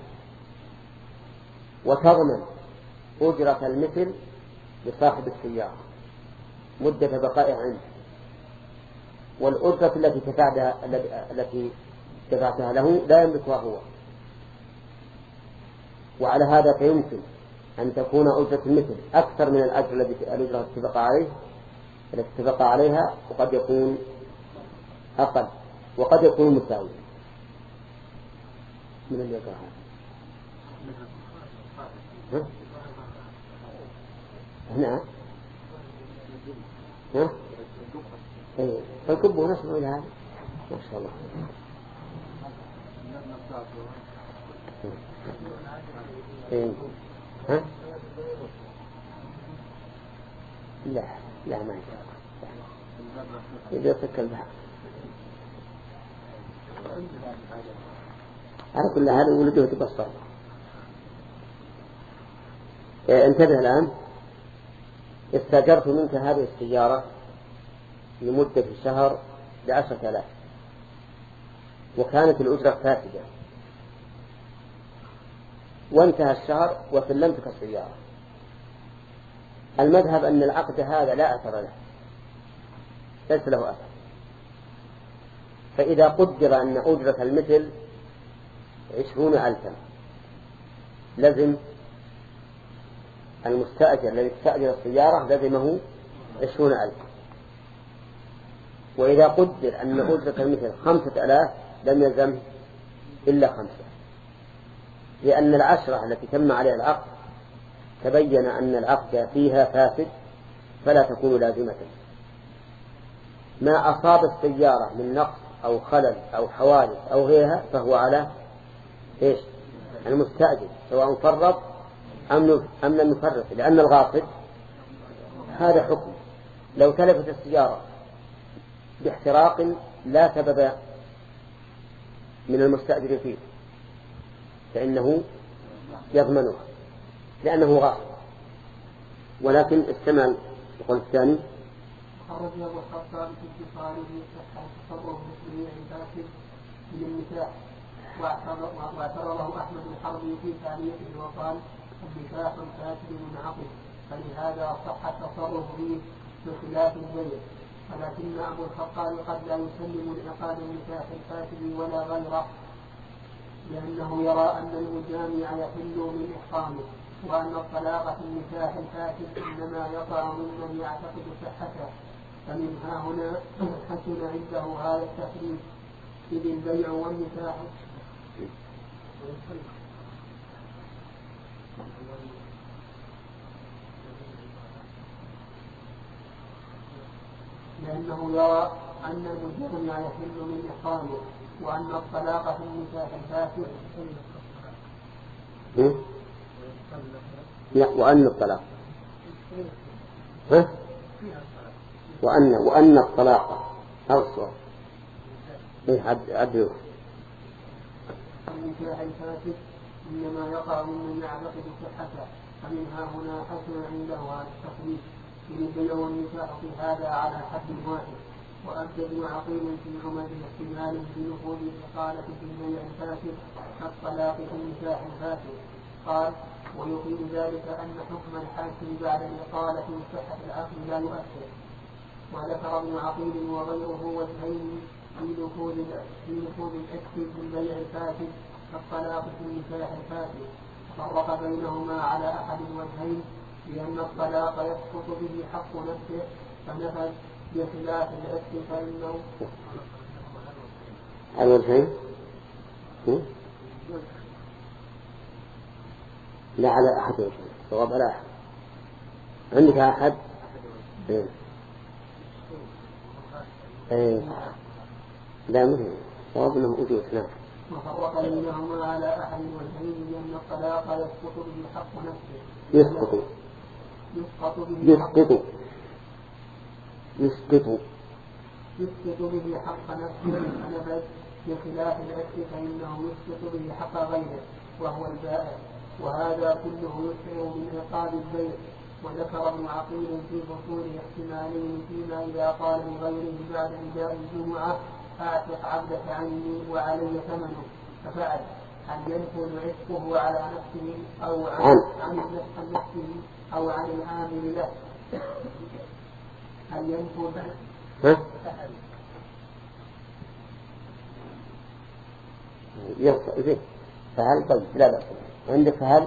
وتضمن أجرة المثل لصاحب السيارة مدة بقائها عنده، والأجرة التي دفعتها له لا يملكها هو. وعلى هذا فيمكن أن تكون أجرة المثل أكثر من الأجرة التي اتفق عليها، وقد يكون أقل، وقد يكون مساوي. من اللي يقرأ هنا فالكبه نسمع إلى هذا ما شاء الله. لا ما يشاء إذا سكر البحر على كل هذا ولده تبصر. انتبه الآن: استأجرت منك هذه السيارة لمدة شهر ب10,000 وكانت الأجرة فاسدة، وانتهى الشهر وسلمتك السيارة. المذهب أن العقد هذا لا أثر له، ليس له أثر. فإذا قدر أن أجرة المثل 20,000 لزم المستأجر الذي استأجر السيارة لزمه 20,000. وإذا قدر أن أجرة المثل 5,000 لم يلزم إلا 5، لأن 10 التي تم عليها العقد تبين أن العقد فيها فاسد فلا تكون لازمة. ما أصاب السيارة من نقص أو خلل أو حوادث أو غيرها فهو على المستأجر سواء فرط أم لم يفرط، لأن الغاصب هذا حكم. لو تلفت السيارة باحتراق لا سبب من المستأجر فيه فإنه يضمنها لأنه غاصب. ولكن استمع القول الثاني: خرج أبو الخطاب في اتصاله صحة تصرف مسلمين فاسد من النكاح، واعترضه أحمد الحربي في ثانيته وقال: النكاح فاسد منعقد، فلهذا صح التصرف فيه بخلاف البيع. ولكن أبو الخطاب قد لا يسلم انعقاد النكاح الفاسد ولا غيره، لأنه يرى أن المجامع يحل من إحرامه، وأن الطلاق في النكاح الفاسد إنما يقع ممن يعتقد صحته. فمن ها هنا حسن عنده هذا التحريم، إذ البيع والنكاح لأنه يرى أن المجامع يحل من إحرامه، وأن الطلاق في النكاح الفاسد لا، وأن الطلاق وأن الطلاق أوصى النكاح الفاسد إنما يقع ممن يعتقد صحته، فمنها هنا حسن عنده هذا التصريف إن البيع والنكاح في هذا على حد واحد. وأبدى ابن عقيل في عمد احتمال بنفوذ الإقالة في البيع الفاسد كالطلاق في النكاح الفاسد. قال: ويقيم ذلك أن حكم الحاكم بعد الإقالة من صحة العقد لا يؤثر. وذكر ابن عقيل وغيره وجهين في نفوذ الحكم في البيع الفاسد كالطلاق في النكاح الفاسد، فرق بينهما على أحد الوجهين لأن الطلاق يسقط به حق نفسه فنفذ، بخلاف العتق فإنه الوجهين لا على أحد وجهين، صواب على أحد. عندك أحد؟ لا مهم، صواب أنه موجود. نعم. وفرق بينهما على أحد الوجهين لأن الطلاق يسقط به حق نفسه. يسقط به حق نفسه فنفذ، بخلاف العتق فإنه يسقط به حق غيره وهو البائع، وهذا كله يشعر من عقاب البيع. وذكر ابن عقيل في فصول احتمالين فيما إذا قال لغيره بعد نداء الجمعة: أعتق عبدك عني وعلي ثمنه، ففعل، هل ينفذ عتقه على نفسه أو عن نفسه أو عن العامل له؟ هل ينفذ فهل؟ طيب لا بأس. عندك فهل؟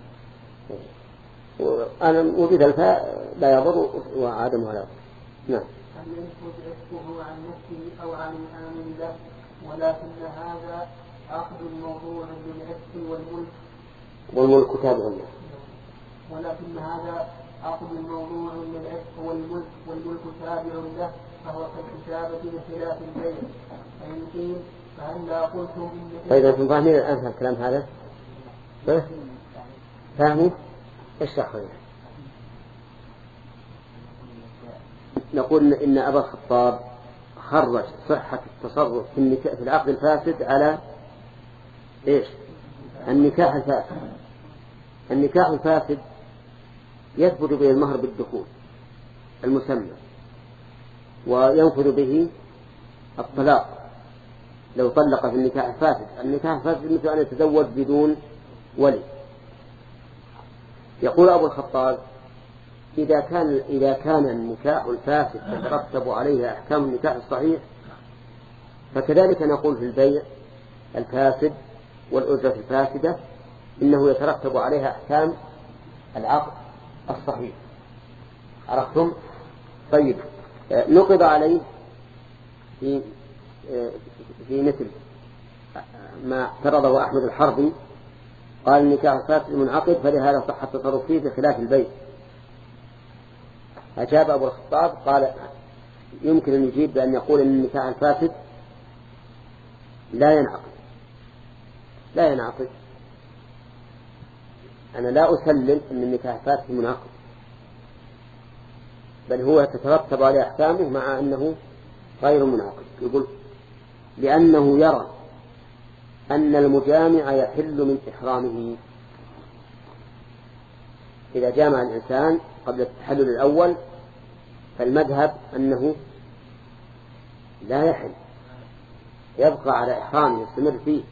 أنا وجد الفاء لا يضر وعدمها لا يضر. نعم. هل ينفذ عتقه عن نفسه أو عن العامل له؟ ولكن هذا عقد موضوع للعتق والملك تابع له. ولكن هذا عقد موضوع للعتق والملك تابع له، فهو كالكتابة بخلاف البيع. فإن قيل فهلا قلتم إن فإذا كنتم فاهمين الآن الكلام هذا؟ فاهموا؟ اشرح لنا. نقول إن أبا الخطاب خرج صحة التصرف في العقد الفاسد على إيش؟ النكاح الفاسد. النكاح الفاسد يثبت به المهر بالدخول المسمى، وينفذ به الطلاق لو طلق في النكاح الفاسد. النكاح الفاسد مثل أن يتزوج بدون ولي. يقول أبو الخطاب: إذا كان النكاح الفاسد تترتب عليه أحكام النكاح الصحيح، فكذلك نقول في البيع الفاسد والأجرة الفاسدة إنه يترتب عليها أحكام العقد الصحيح. عرفتم؟ طيب، نقض عليه في مثل ما اعترضه أحمد الحربي، قال: النكاح الفاسد منعقد فلهذا صح التصرف فيه بخلاف البيع. أجاب أبو الخطاب قال: يمكن أن يجيب بأن يقول أن النكاح الفاسد لا ينعقد. أنا لا أسلم أن النكاح الفاسد منعقد، بل هو تترتب على أحكامه مع أنه غير منعقد. يقول: لأنه يرى أن المجامع يحل من إحرامه. إذا جامع الإنسان قبل التحلل الأول فالمذهب أنه لا يحل، يبقى على إحرامه، يستمر فيه،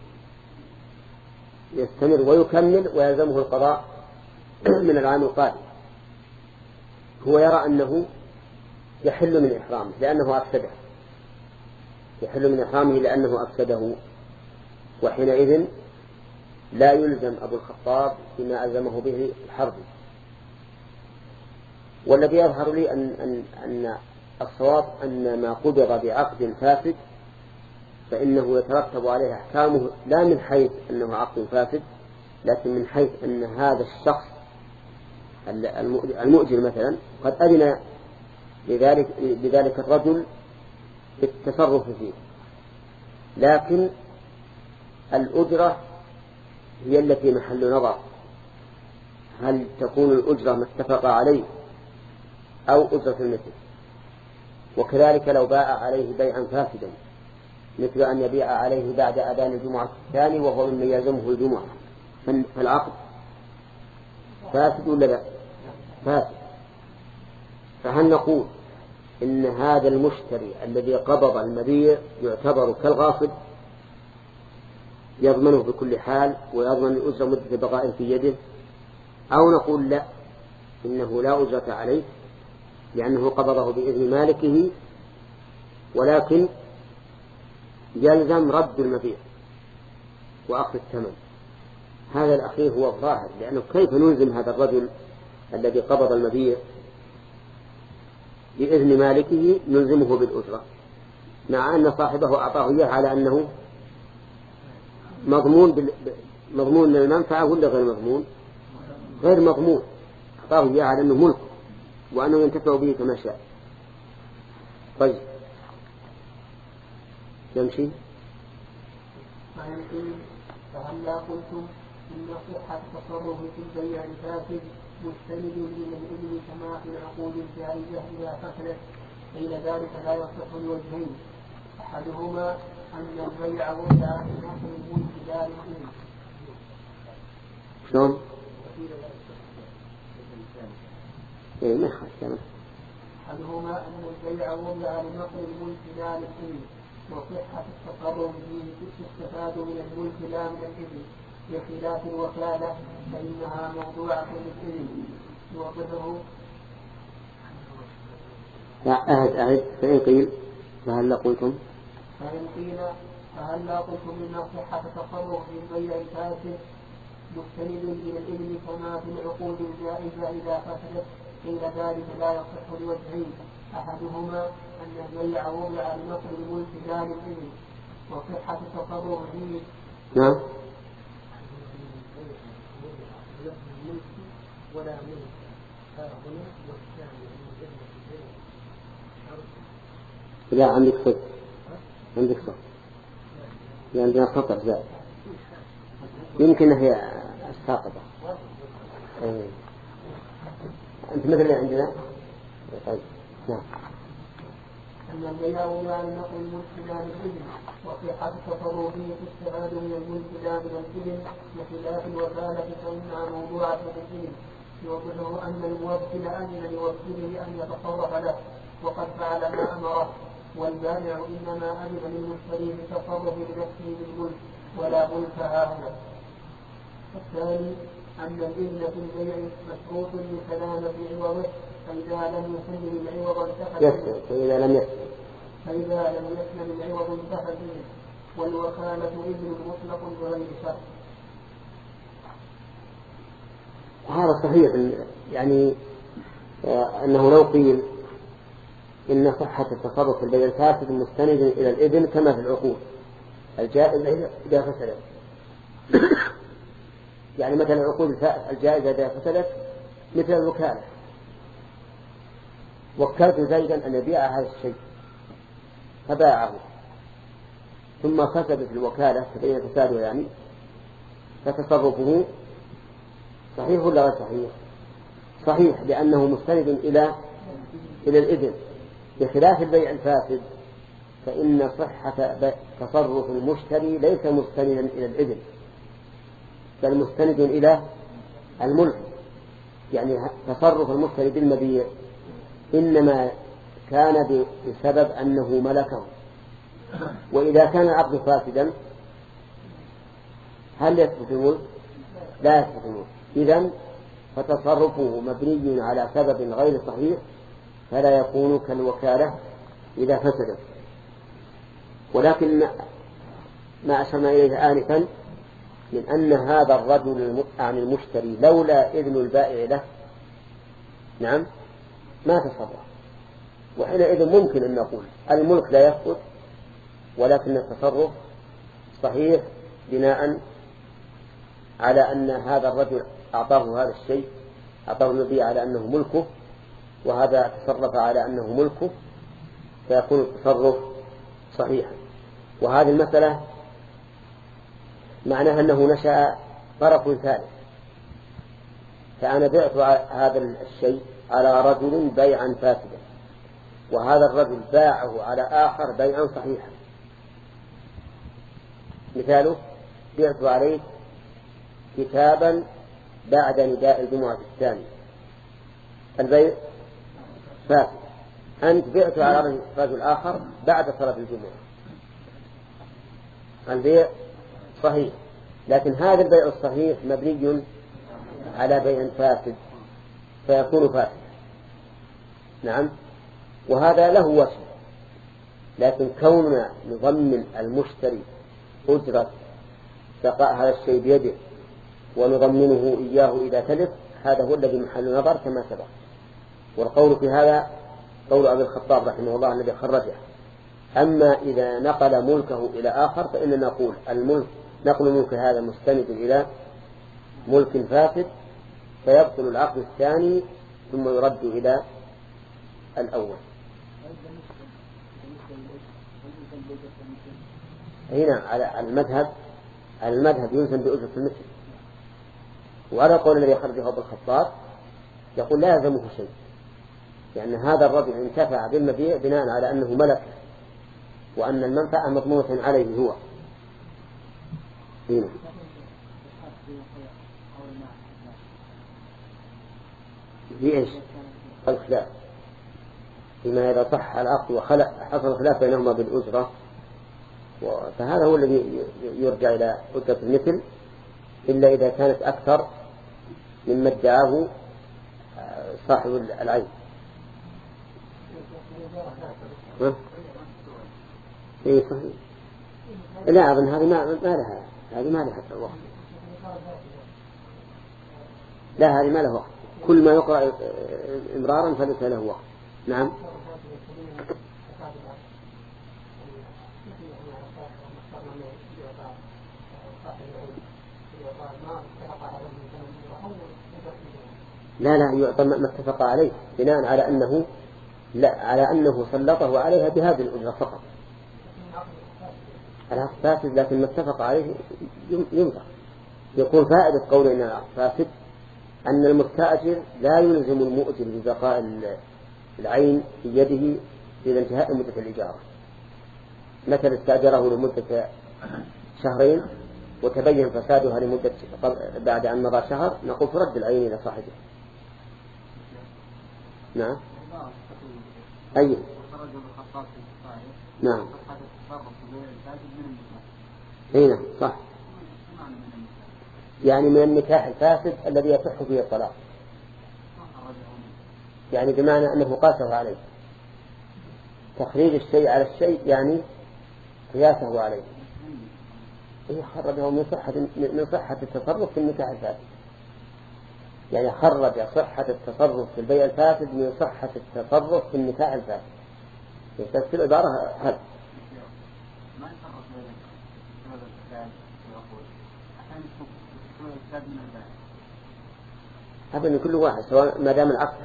يستمر ويكمل ويلزمه القضاء من العام القادم. هو يرى أنه يحل من إحرامه لأنه أفسده، يحل من إحرامه لأنه أفسده، وحينئذ لا يلزم أبو الخطاب بما ألزمه به الحرب. والذي يظهر لي أن الصواب أن ما قدر بعقد فاسد فإنه يترتب عليه أحكامه، لا من حيث أنه عقد فاسد، لكن من حيث أن هذا الشخص المؤجر مثلا قد أذن بذلك الرجل بالتصرف فيه، لكن الأجرة هي التي محل نظر، هل تكون الأجرة ما اتفق عليه أو أجرة المثل. وكذلك لو باع عليه بيعا فاسدا، مثل أن يبيع عليه بعد أذان الجمعة الثاني وهو ممن يلزمه الجمعة، فالعقد فاسد ولا لا؟ فاسد. فهل نقول إن هذا المشتري الذي قبض المبيع يعتبر كالغاصب يضمنه بكل حال ويضمن الأجرة مدة بقاء في يده، أو نقول لا، إنه لا أجرة عليه لأنه قبضه بإذن مالكه، ولكن يلزم رد المبيع وأخذ الثمن؟ هذا الأخير هو الظاهر، لأنه كيف نلزم هذا الرجل الذي قبض المبيع بإذن مالكه نلزمه بالأجرة مع أن صاحبه أعطاه إياه على أنه مضمون للمنفعة ولا غير مضمون؟ غير مضمون، أعطاه إياه على أنه ملك وأنه ينتفع به كما شاء. طيب يمشي. فهلا قلتم إن صحة التصرف في البيع الفاسد مستند من الإذن كما في العقود الجائزة إذا فسدت، قيل ذلك لا يصح لوجهين: أحدهما أن البيع وضع في نقل الملك دار الإذن. شلون؟ ما يخالف. أحدهما أن البيع وضع لنقل الملك دار الإذن، وصحة التصرف فيه تستفاد من الملك لا من الإذن، بخلاف الوكالة فإنها موضوعة للإذن يوضحه. أعد فإن قيل فهل قلتم إن صحة التصرف في البيع الفاسد مستند إلى الإذن كما في العقود الجائزة إذا فسدت، قيل ذلك لا يصح لوجهين: أحدهما أن البيع وضع لنقل الملك لا للإذن، وصحة التصرف فيه نعم ولا ملك هنا لا عندك صوت، عندك صوت، عندنا خطأ زائد يمكن هي الساقطة. أنت مثل اللي عندنا. طيب نعم. أن البيع وضع لنقل الملك لا للإذن، وصحة التصرف فيه تستفاد من الملك لا من الإذن، بخلاف الوكالة فإنها موضوعة للإذن يوضحه أن الموكل أذن لوكيله أن يتصرف له وقد فعل ما أمره، والبائع إنما أذن للمشتري بالتصرف لنفسه بالملك ولا ملك هاهنا. الثاني أن الإذن في البيع مشروط لسلامة عوضه، فإذا لم يسلم العوض انتفى فإذا لم يسلم العوض انتفى به، والوكالة إذن مطلق بغير شرط. هذا صحيح، يعني أنه لو قيل إن صحة التصرف في البيع الفاسد مستند إلى الإذن كما في العقود الجائزة إذا فسدت، يعني مثلا العقود الجائزة إذا فسدت مثل الوكالة، وكلت زيدا أن يبيع هذا الشيء فباعه ثم فسدت الوكالة تبين فساده، يعني فتصرفه صحيح ولا غير صحيح؟ صحيح، لأنه مستند إلى الإذن، بخلاف البيع الفاسد فإن صحة تصرف المشتري ليس مستندا إلى الإذن بل مستند إلى الملك، يعني تصرف المشتري بالمبيع إنما كان بسبب أنه ملكه، وإذا كان العقد فاسدا هل يثبت الملك؟ لا يثبت الملك. إذن فتصرفه مبني على سبب غير صحيح فلا يكون كالوكالة إذا فسدت. ولكن ما أشرنا إليه آنفا من أن هذا الرجل عن المشتري لولا إذن البائع له نعم ما تصرف، وحينئذ ممكن أن نقول الملك لا يسقط ولكن التصرف صحيح بناء على أن هذا الرجل أعطاه هذا الشيء، أعطاه المبيع على أنه ملكه، وهذا تصرف على أنه ملكه، فيكون التصرف صحيحا. وهذه المسألة معناها أنه نشأ طرف ثالث، فأنا بعت هذا الشيء على رجل بيعا فاسدا، وهذا الرجل باعه على آخر بيعا صحيحا. مثاله: بعت عليك كتابا بعد نداء الجمعة الثاني البيع فاسد. أنت بعت على رجل آخر بعد صلاة الجمعة، البيع صحيح، لكن هذا البيع الصحيح مبني على بيع فاسد فيكون فاسد. نعم، وهذا له وجه، لكن كوننا نضمن المشتري أجرة بقاء هذا الشيء بيده ونضمنه إياه إذا تلف، هذا هو الذي محل نظر كما سبق. والقول في هذا قول أبي الخطاب رحمه الله الذي خرجه. أما إذا نقل ملكه إلى آخر فإننا نقول الملك نقل ملك هذا مستند إلى ملك فاسد فيبطل العقد الثاني ثم يرد إلى الأول. هنا على المذهب يلزم بأجرة المثل، وعلى قول الذي خرجه ابن الخطاب يقول لا يلزمه شيء، لأن هذا الرجل انتفع بالمبيع بناء على أنه ملك وأن المنفعة مضمونة عليه هو. هنا في إيش الخلاف فيما إذا صح العقد وحصل خلاف بينهما بالأجرة، فهذا هو الذي يرجع إلى أجرة المثل، إلا إذا كانت أكثر مما ادعاه صاحب العين. إيه صحيح. لا أظن هذه ما لها وقت. لا هذه ما له وقت، كل ما يقرأ إمرارا فليس له وقت. نعم. لا يعطى ما اتفق عليه بناء على أنه على أنه سلطه عليها بهذه الأجرة فقط. العقد فاسد لكن ما اتفق عليه ينفع. يكون فائدة قولنا العقد فاسد أن المستأجر لا يلزم المؤجر ببقاء العين في يده إلى انتهاء مدة الإجارة. مثل استأجره لمدة شهرين وتبين فسادها لمدة بعد أن مضى شهر، نقول ترد العين إلى صاحبه. نعم. أي نعم. هنا صح، يعني من النكاح الفاسد الذي يصح فيه الطلاق، يعني بمعنى أنه قاسه عليه، تخريج الشيء على الشيء يعني قياسه عليه. خرجه من صحة التصرف في النكاح الفاسد، يعني خرج صحة التصرف في البيع الفاسد من صحة التصرف في النكاح الفاسد. يستفسر العبارة هل هذا من كل واحد سواء ما دام العقد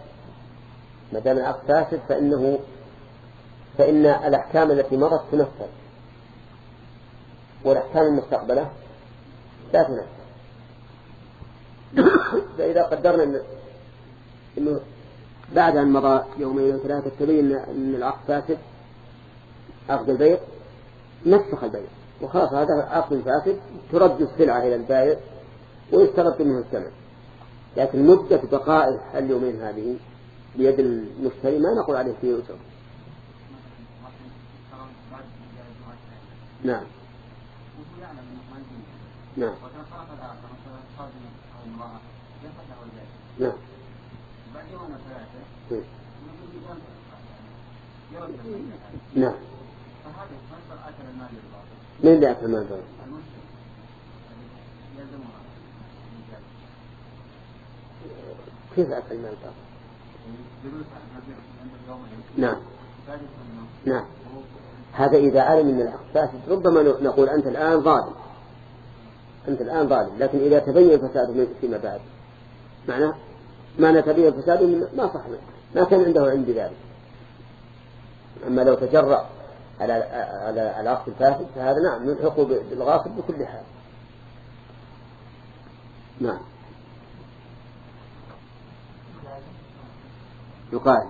فاسد فإن الأحكام التي مضت تنفذ والأحكام المستقبلة لا تنفذ. فإذا قدرنا إنه بعد أن مضى يومين وثلاثة تبين أن العقد فاسد عقد البيع نفسخ البيع وخلاص هذا عقد فاسد، ترد السلعة إلى البائع ويسترد منه الثمن. لكن مدة بقاء اليومين هذه بيد المشتري ما نقول عليه فيه أجر. نعم نعم نعم نعم. من اللي أكل المال الباطل؟ كيف أكل المال الباطل؟ نعم نعم. هذا إذا علم من العقد فاسد ربما نقول أنت الآن ظالم، لكن إذا تبين فساد فيما بعد معنى تبين فساد ما صح ما كان عنده عند ذلك. أما لو تجرأ على العقد الفاسد فهذا نعم نلحق بالغاصب بكل حال. نعم. يقال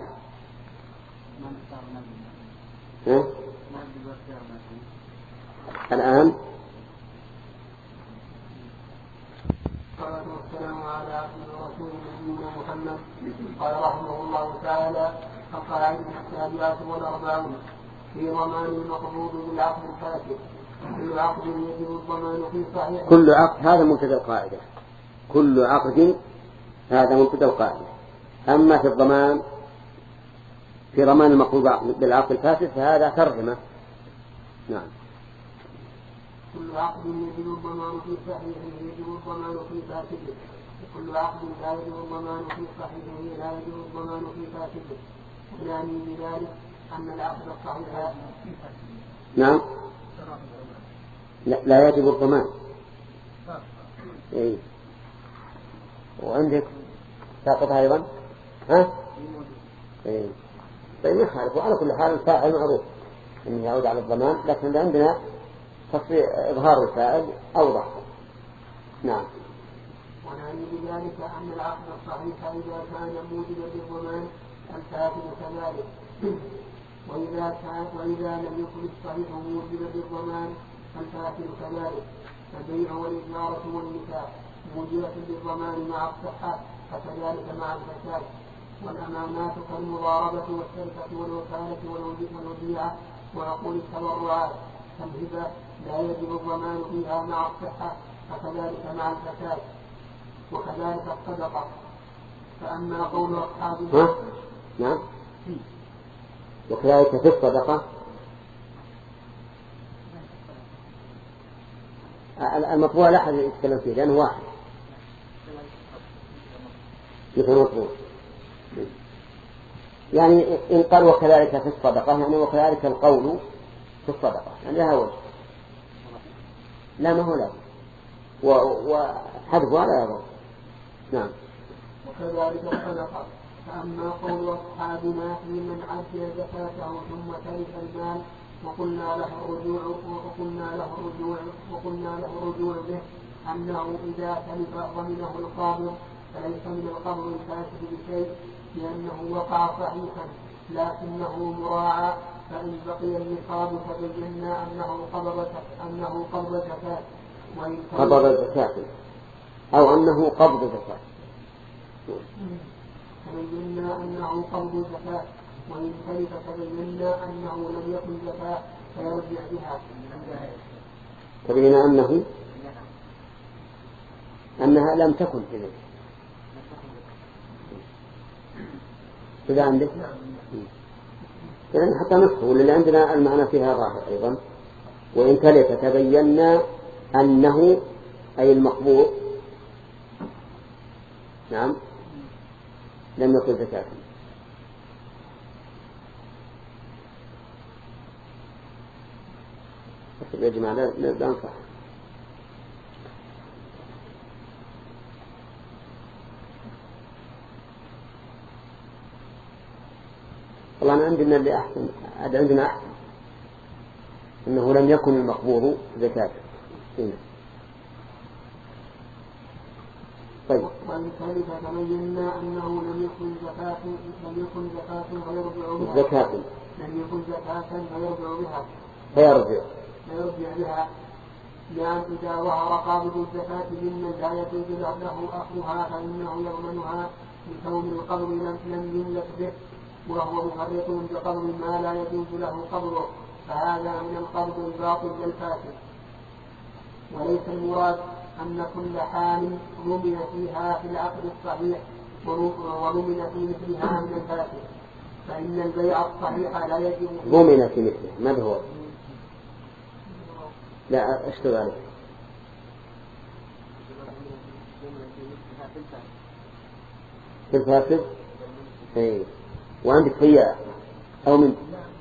الآن والصلاة والسلام على عبده ورسوله نبينا محمد. قال رحمه الله تعالى: القواعد السابعة والأربعون في ضمان المقبوض بالعقد الفاسد. كل عقد يجب الضمان في صحيح. كل عقد هذا مبتدأ القاعدة. كل عقد هذا مبتدأ القاعدة. أما في الضمان في ضمان المقبوض بالعقد الفاسد فهذا ترجمة. نعم. كل عقد يجب الضمان في صحيحه يجب الضمان في فاسده، وكل عقد لا يجب الضمان في صحيحه لا يجب الضمان في فاسده. يعني بذلك أن العقد الصحيح نعم لا يجب الضمان. إيه. وعندك ساقطها أيضا ها؟ إيه. طيب يخالف. وعلى كل حال الفاعل معروف إنه يعود على الضمان، لكن عندنا إظهار الفاعل أوضح. نعم. ونعني بذلك أن العقد الصحيح إذا كان موجبا للضمان الفاسد كذلك، وإذا لم يكن الصحيح موجبا للضمان الفاسد كذلك. فالبيع والإجارة والنكاح موجبة للضمان مع الصحة فكذلك مع الفساد. والأمانات كالمضاربة والشركة والوكالة والوديعة وعقول التبرعات كالهبة لا يجب الضمان فيها مع الصحة فكذلك مع الفساد. وكذلك الصدقة. فأما قول أصحابنا نعم. وكذلك في الصدقة المطبوع لا أحد يتكلم فيه لأنه واحد مثل مطبوع. يعني إن قال وكذلك في الصدقة يعني وكذلك القول في الصدقة يعني لها وجه. لا ما هو لا وحذفها لا يضر. نعم. وكذلك الصدقة. فأما قول أصحابنا في من عجل زكاته ثم ترك المال وقلنا له الرجوع به أنه إذا تلف ضمنه القابض فليس من القبض الفاسد بشيء لأنه وقع صحيحا لكنه مراعى. فإن بقي النصاب فبينا أنه قبض زكاة أو أنه قبض زكاة. فبينا أنه قبض زكاة وإن تلف فبينا أنه لم يكن زكاة فيرجع بها. فبينا أنها لم تكن إذن. إذا عندك يعني حتى نصف واللي عندنا المعنى فيها ظاهر أيضا. وإن تلف تبينا أنه أي المقبوض نعم لم يكن زكاة. يا جماعة لا نصح. والله أنا عندنا اللي أحسن عندنا أحسن إنه لم يكن المقبوض زكاة. طيب. وإن تلف تبينا أنه لم يكن زكاة فيرجع بها. زكاة لم يكن زكاة فيرجع بها. لأن إذا ظهر قابض الزكاة ممن لا يجوز له أخذها فإنه يضمنها بكون القبض لم يملك به وهو مفرط بقبض ما لا يجوز له قبضه فهذا من القبض الباطل الفاسد. وليس المراد أن كل حال ضمن فيها في العقد الصحيح وضمن في مثلها من الفاسد. فإن البيع الصحيح لا يجب ضمن في مثله ما هو لا أشتغل عليه في الفاسد. إيه. وعندك فيها أو من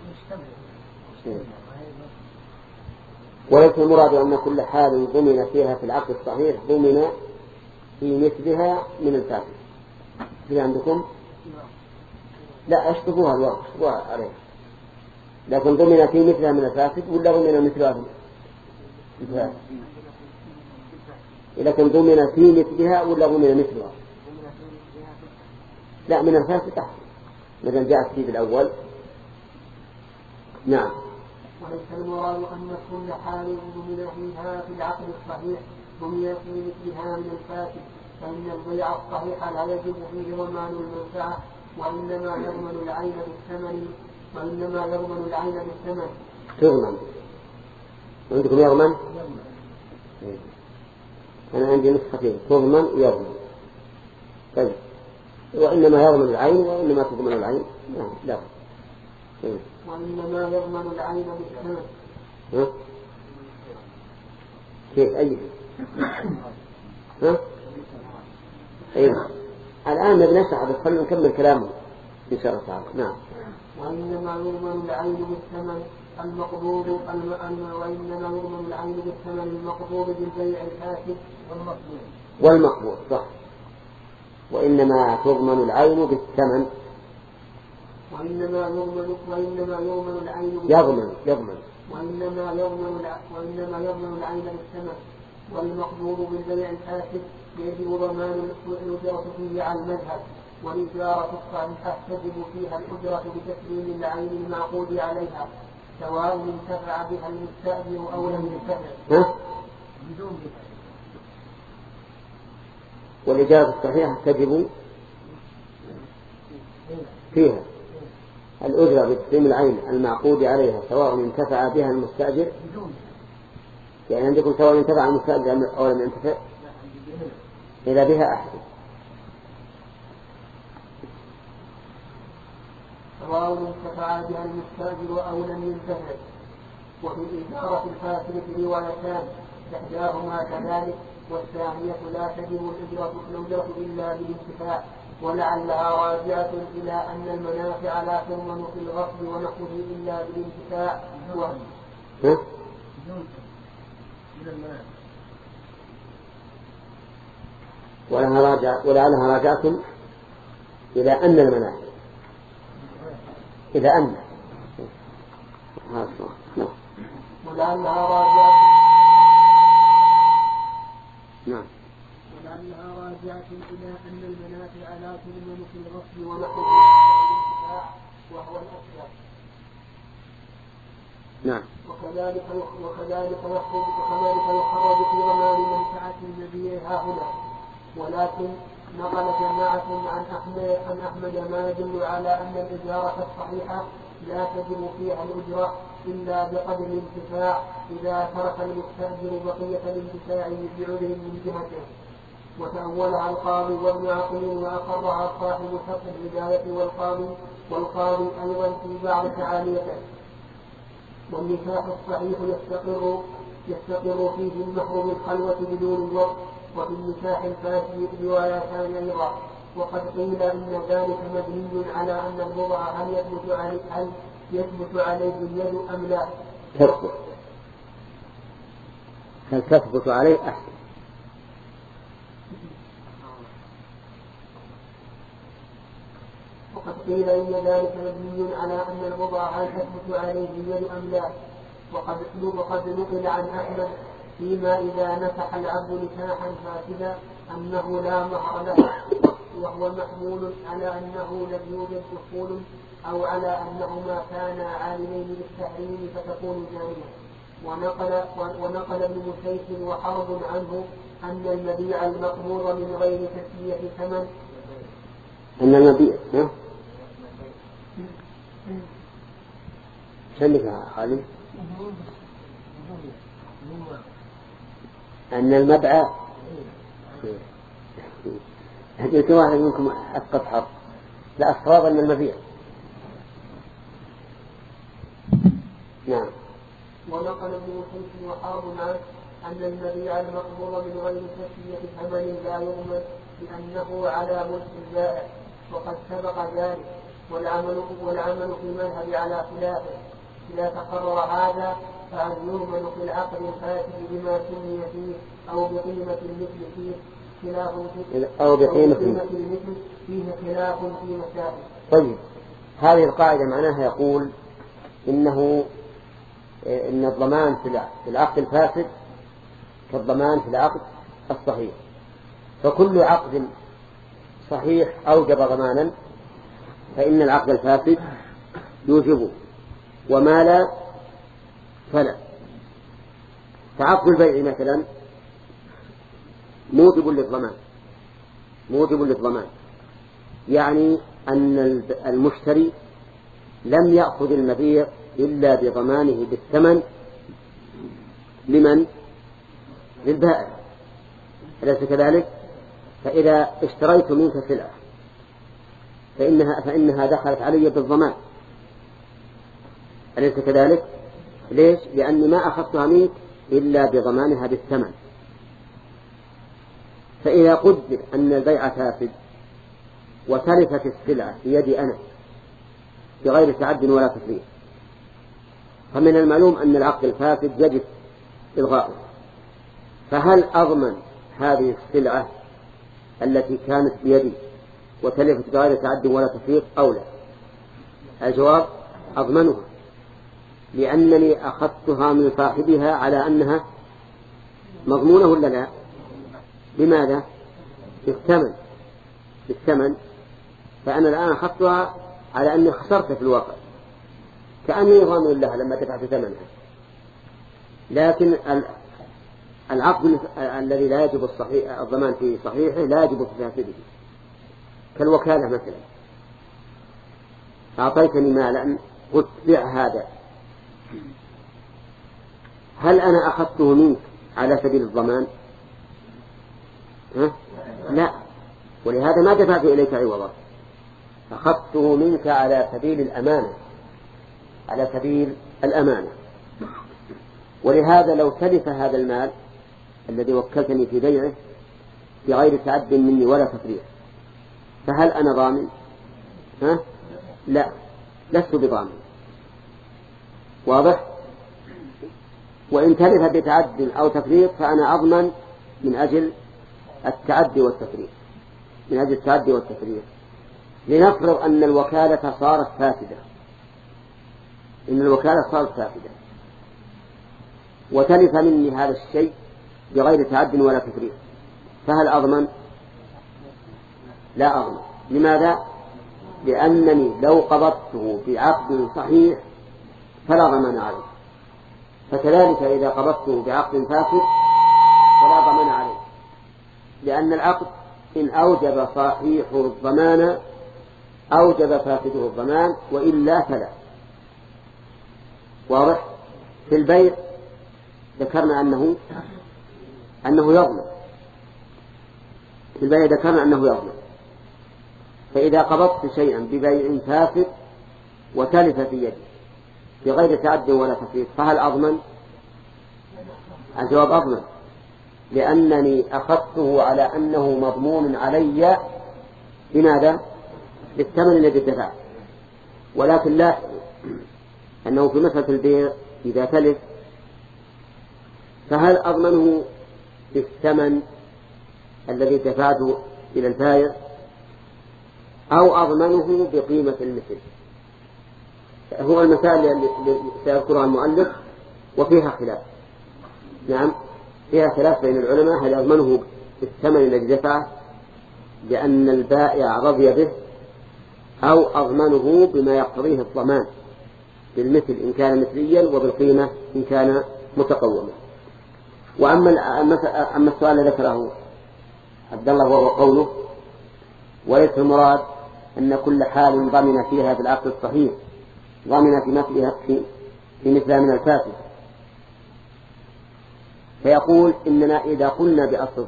وليس المراد أن كل حال ضمن فيها في العقد الصحيح ضمن في مثلها من الفاسد. في عندكم لا أشطبوها الوقت عليه لكن ضمن في مثلها من الفاسد ولا ضمن مثلها الفاسد. لكن ضمن في مثلها ولا ضمن مثلها لا من الفاسد أحسن مثلا جاء في الأول. نعم. وليس المراد أن كل حال ضمن فيها في العقد الصحيح سمي في مثلها من الفاسد، فإن البيع الصحيح لا يجب فيه ضمان المنفعة، وإنما يضمن العين بالثمن. تضمن عندكم يضمن؟ أنا عندي نسختين تضمن ويضمن. طيب وإنما يضمن العين وإنما تضمن العين لا. وإنما يضمن العين بالثمن. كيف أي أيوة. الآن نبنشع بس خلنا نكمل كلامه إن شاء الله تعالى. نعم. وإنما يضمن العين بالثمن المقبوض بالبيع الفاسد والمقبوض صح. وإنما تضمن العين بالثمن. وإنما يضمن العين يضمن وإنما يضمن العين بالثمن والمقبوض بالبيع الفاسد يجب ضمان الأجرة فيه على المذهب، والإجارة الصحيحة تجب فيها الأجرة بتسليم العين المعقود عليها سواء انتفع بها المستأجر أو لم ينتفع. والإجارة الصحيحة تجب فيها الأجرة بتسليم العين المعقود عليها سواء انتفع بها المستأجر، يعني عندكم سواء انتفع المستأجر أو لم ينتفع إذا بها أحد. سواء انتفع بها المستأجر أو لم ينتفع. وفي الإجارة الفاسدة روايتان، إحداهما كذلك والثانية لا تجب الأجرة إلا بالانتفاع، ولعلها راجعة إلى أن المنافع لا تضمن في الغصب ونحوه إلا بالانتفاع. ولعلها راجعة إلى أن المنافع ولعلها راجعة إلى أن المنافع لا تضمن في الغصب ونحوه الانتفاع وهو الأصل. نعم. وكذلك يخرج في ضمان منفعة المبيع هنا، ولكن نقل جماعة عن أحمد ما يدل على أن الإجارة الصحيحة لا تجب فيها الأجرة إلا بقدر الانتفاع إذا ترك المستأجر بقية الانتفاع بعذر من جهته، وتأولها القاضي وابن عقيل وأقرها صاحب شرح الهداية والقاضي أيضا في بعض تعاليته. والنكاح الصحيح يستقر فيه المهر بالخلوة بدون الوقت، وفي النكاح الفاسد روايتان أيضا. وقد قيل إن ذلك مبني على أن الوضع هل يثبت عليه اليد أم لا. هل تثبت عليه أحسن. وقد قيل إن ذلك مبني على أن الوضع هل تثبت عليه اليد أم لا. وقد نقل عن أحمد فيما إذا نكح العبد نكاحا فاسدا أنه لا مهر له، وهو محمول على أنه لم يوجد دخول أو على أنهما كانا عالمين بالتحريم فتكون جارية. ونقل ابن مسيس وحرب عنه أن المبيع المقبور من غير تسمية ثمن. أن المبيع شنفها خالد أن المبيع هديت واحد منكم أسقط حرف. لا الصواب أن المبيع. نعم. ونقل ابن مسيس وحرب عنه أن المبيع المقبور من غير تسمية ثمن لا يضمن لأنه على ملك الزائع، وقد سبق ذلك، والعمل في المذهب على خلافه. إذا تقرر هذا فهل يضمن في العقد الفاسد بما سمي فيه أو بقيمة المثل فيه خلاف فيه خلاف في مسائل. طيب هذه القاعدة معناها يقول إن الضمان في العقد الفاسد كالضمان في العقد الصحيح، فكل عقد صحيح أوجب ضمانا فإن العقد الفاسد يوجبه، وما لا فلا. فعقد البيع مثلا موجب للضمان، يعني أن المشتري لم يأخذ المبيع إلا بضمانه بالثمن لمن؟ للبائع، أليس كذلك؟ فإذا اشتريت منك سلعة فإنها دخلت علي بالضمان، أليس كذلك؟ ليش؟ لأني ما أخذتها منك إلا بضمانها بالثمن. فإذا قدر أن البيع فاسد وتلفت السلعة في يدي أنا بغير تعد ولا تفريط، فمن المعلوم أن العقد الفاسد يجب إلغاؤه، فهل أضمن هذه السلعة التي كانت بيدي وتلفت بغير تعد ولا تفريط أو لا؟ الجواب أضمنها، لأنني أخذتها من صاحبها على أنها مضمونة ولا لا؟ بماذا؟ بالثمن. فأنا الآن أخذتها على أني خسرت في الواقع، كأني ضامن لها لما دفعت ثمنها. لكن العقد الذي لا يجب الضمان في صحيحه لا يجب في فاسده، كالوكالة مثلا، أعطيتني مالا قلت بيع هذا، هل أنا أخذته منك على سبيل الضمان؟ لا، ولهذا ما دفعت إليك عوضا، أخذته منك على سبيل الأمانة، ولهذا لو تلف هذا المال الذي وكلتني في بيعه بغير تعد مني ولا تفريط، فهل أنا ضامن؟ لا، لست بضامن. واضح؟ وإن تلف بتعد أو تفريط فأنا أضمن من أجل التعدي والتفريط. لنفرض أن الوكالة صارت فاسدة، وتلف مني هذا الشيء بغير تعد ولا تفريط، فهل أضمن؟ لا أضمن. لماذا؟ لأنني لو قبضته بعقد صحيح فلا ضمان عليه، فكذلك إذا قبضته بعقد فاسد فلا ضمان عليه، لأن العقد إن أوجب صحيحه الضمان أوجب فاسده الضمان، وإلا فلا. واضح؟ في البيع ذكرنا أنه يضمن، فإذا قبضت شيئا ببيع فاسد وتلف في يدي بغير تعد ولا تفريط فهل أضمن؟ الجواب أضمن، لأنني أخذته على أنه مضمون علي بماذا؟ بالثمن الذي دفعت. ولكن لا أنه في مسألة البيع إذا تلف فهل أضمنه بالثمن الذي دفعته إلى البائع أو أضمنه بقيمة المثل؟ هو المثال الذي سيذكرها المؤلف وفيها خلاف. نعم، فيها خلاف بين العلماء، هل أضمنه بالثمن الذي دفعه لأن البائع رضي به، أو أضمنه بما يقتضيه الضمان بالمثل إن كان مثليا وبالقيمة إن كان متقوما. وأما السؤال الذي ذكره عبد الله وهو قوله وليس المراد أن كل حال ضمن فيها بالعقد الصحيح ضمن في مثلها في مثلها من الفاسد، فيقول إننا إذا قلنا بأصل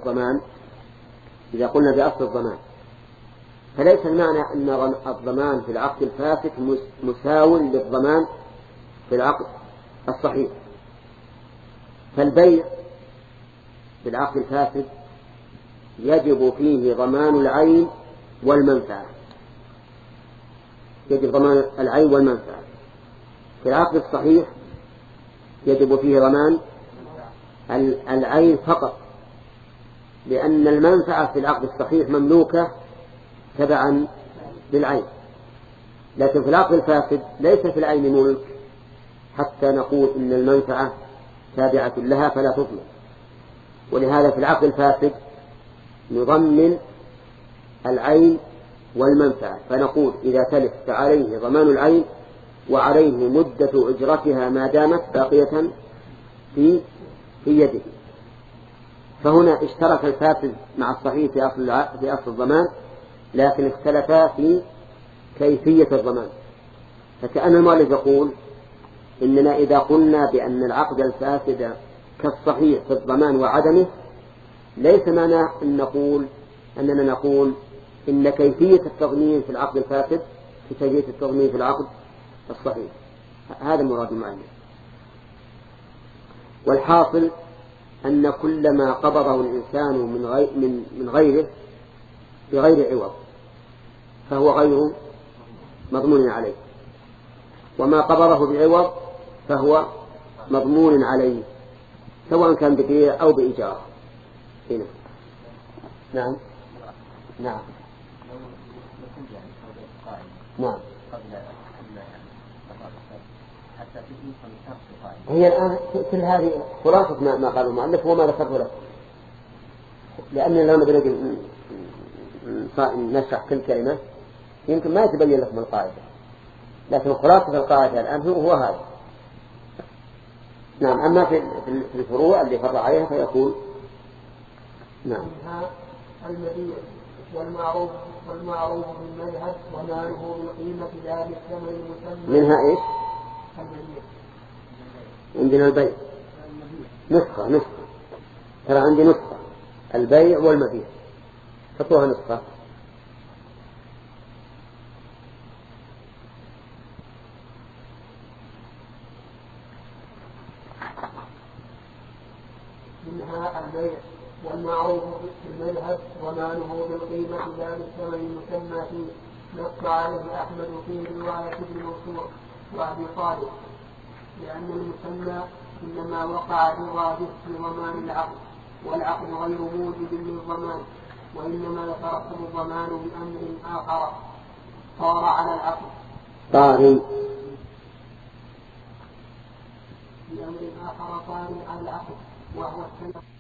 الضمان فليس المعنى أن الضمان في العقد الفاسد مساو للضمان في العقد الصحيح. فالبيع بالعقد الفاسد يجب فيه ضمان العين والمنفعة، في العقد الصحيح يجب فيه ضمان العين فقط، لأن المنفعة في العقد الصحيح مملوكة تبعا للعين، لكن في العقد الفاسد ليس في العين ملك حتى نقول إن المنفعة تابعة لها فلا تضمن. ولهذا في العقد الفاسد نضمن العين والمنفعة، فنقول إذا تلف فعليه ضمان العين وعليه مدة أجرتها ما دامت باقية في يده. فهنا اشترك الفاسد مع الصحيح في أصل الضمان، لكن اختلفا في كيفية الضمان. فكأن المؤلف يقول إننا إذا قلنا بأن العقد الفاسد كالصحيح في الضمان وعدمه، ليس معنى أننا نقول إن كيفية التضمين في العقد الفاسد في كيفية التضمين في العقد الصحيح. هذا مراد المؤلف. والحاصل أن كل ما قبضه الإنسان من غيره بغير عوض فهو غير مضمون عليه، وما قبضه بعوض فهو مضمون عليه، سواء كان ببيع أو بإيجار. هنا نعم نعم نعم. هي الآن كل هذه خلاصة ما قال المؤلف وما ذكرته لك، لأن لو نبي نشرح كل كلمة يمكن ما يتبين لكم القاعدة، لكن خلاصة القاعدة الآن هو هذا. نعم. أما في الفروع اللي فرع عليها فيقول نعم المبيع والمعروف بالمذهب وماله بالقيمة لا بالثمن المسمى. منها إيش؟ المبيع. عندنا البيع نسخة ترى عندي نسخة البيع والمبيع، حطوها نسخة. منها البيع والمعروف بالمذهب وماله بالقيمة لا بالثمن المسمى فيه، نص عليه أحمد في رواية ابن منصور وأبي طالب، لأن المسمى إنما وقع برادف لضمان العقد، والعقد غير موجب للضمان، وإنما يترتب الضمان بأمر آخر صار على العقد بأمر آخر طارئ على العقد، وهو السلف.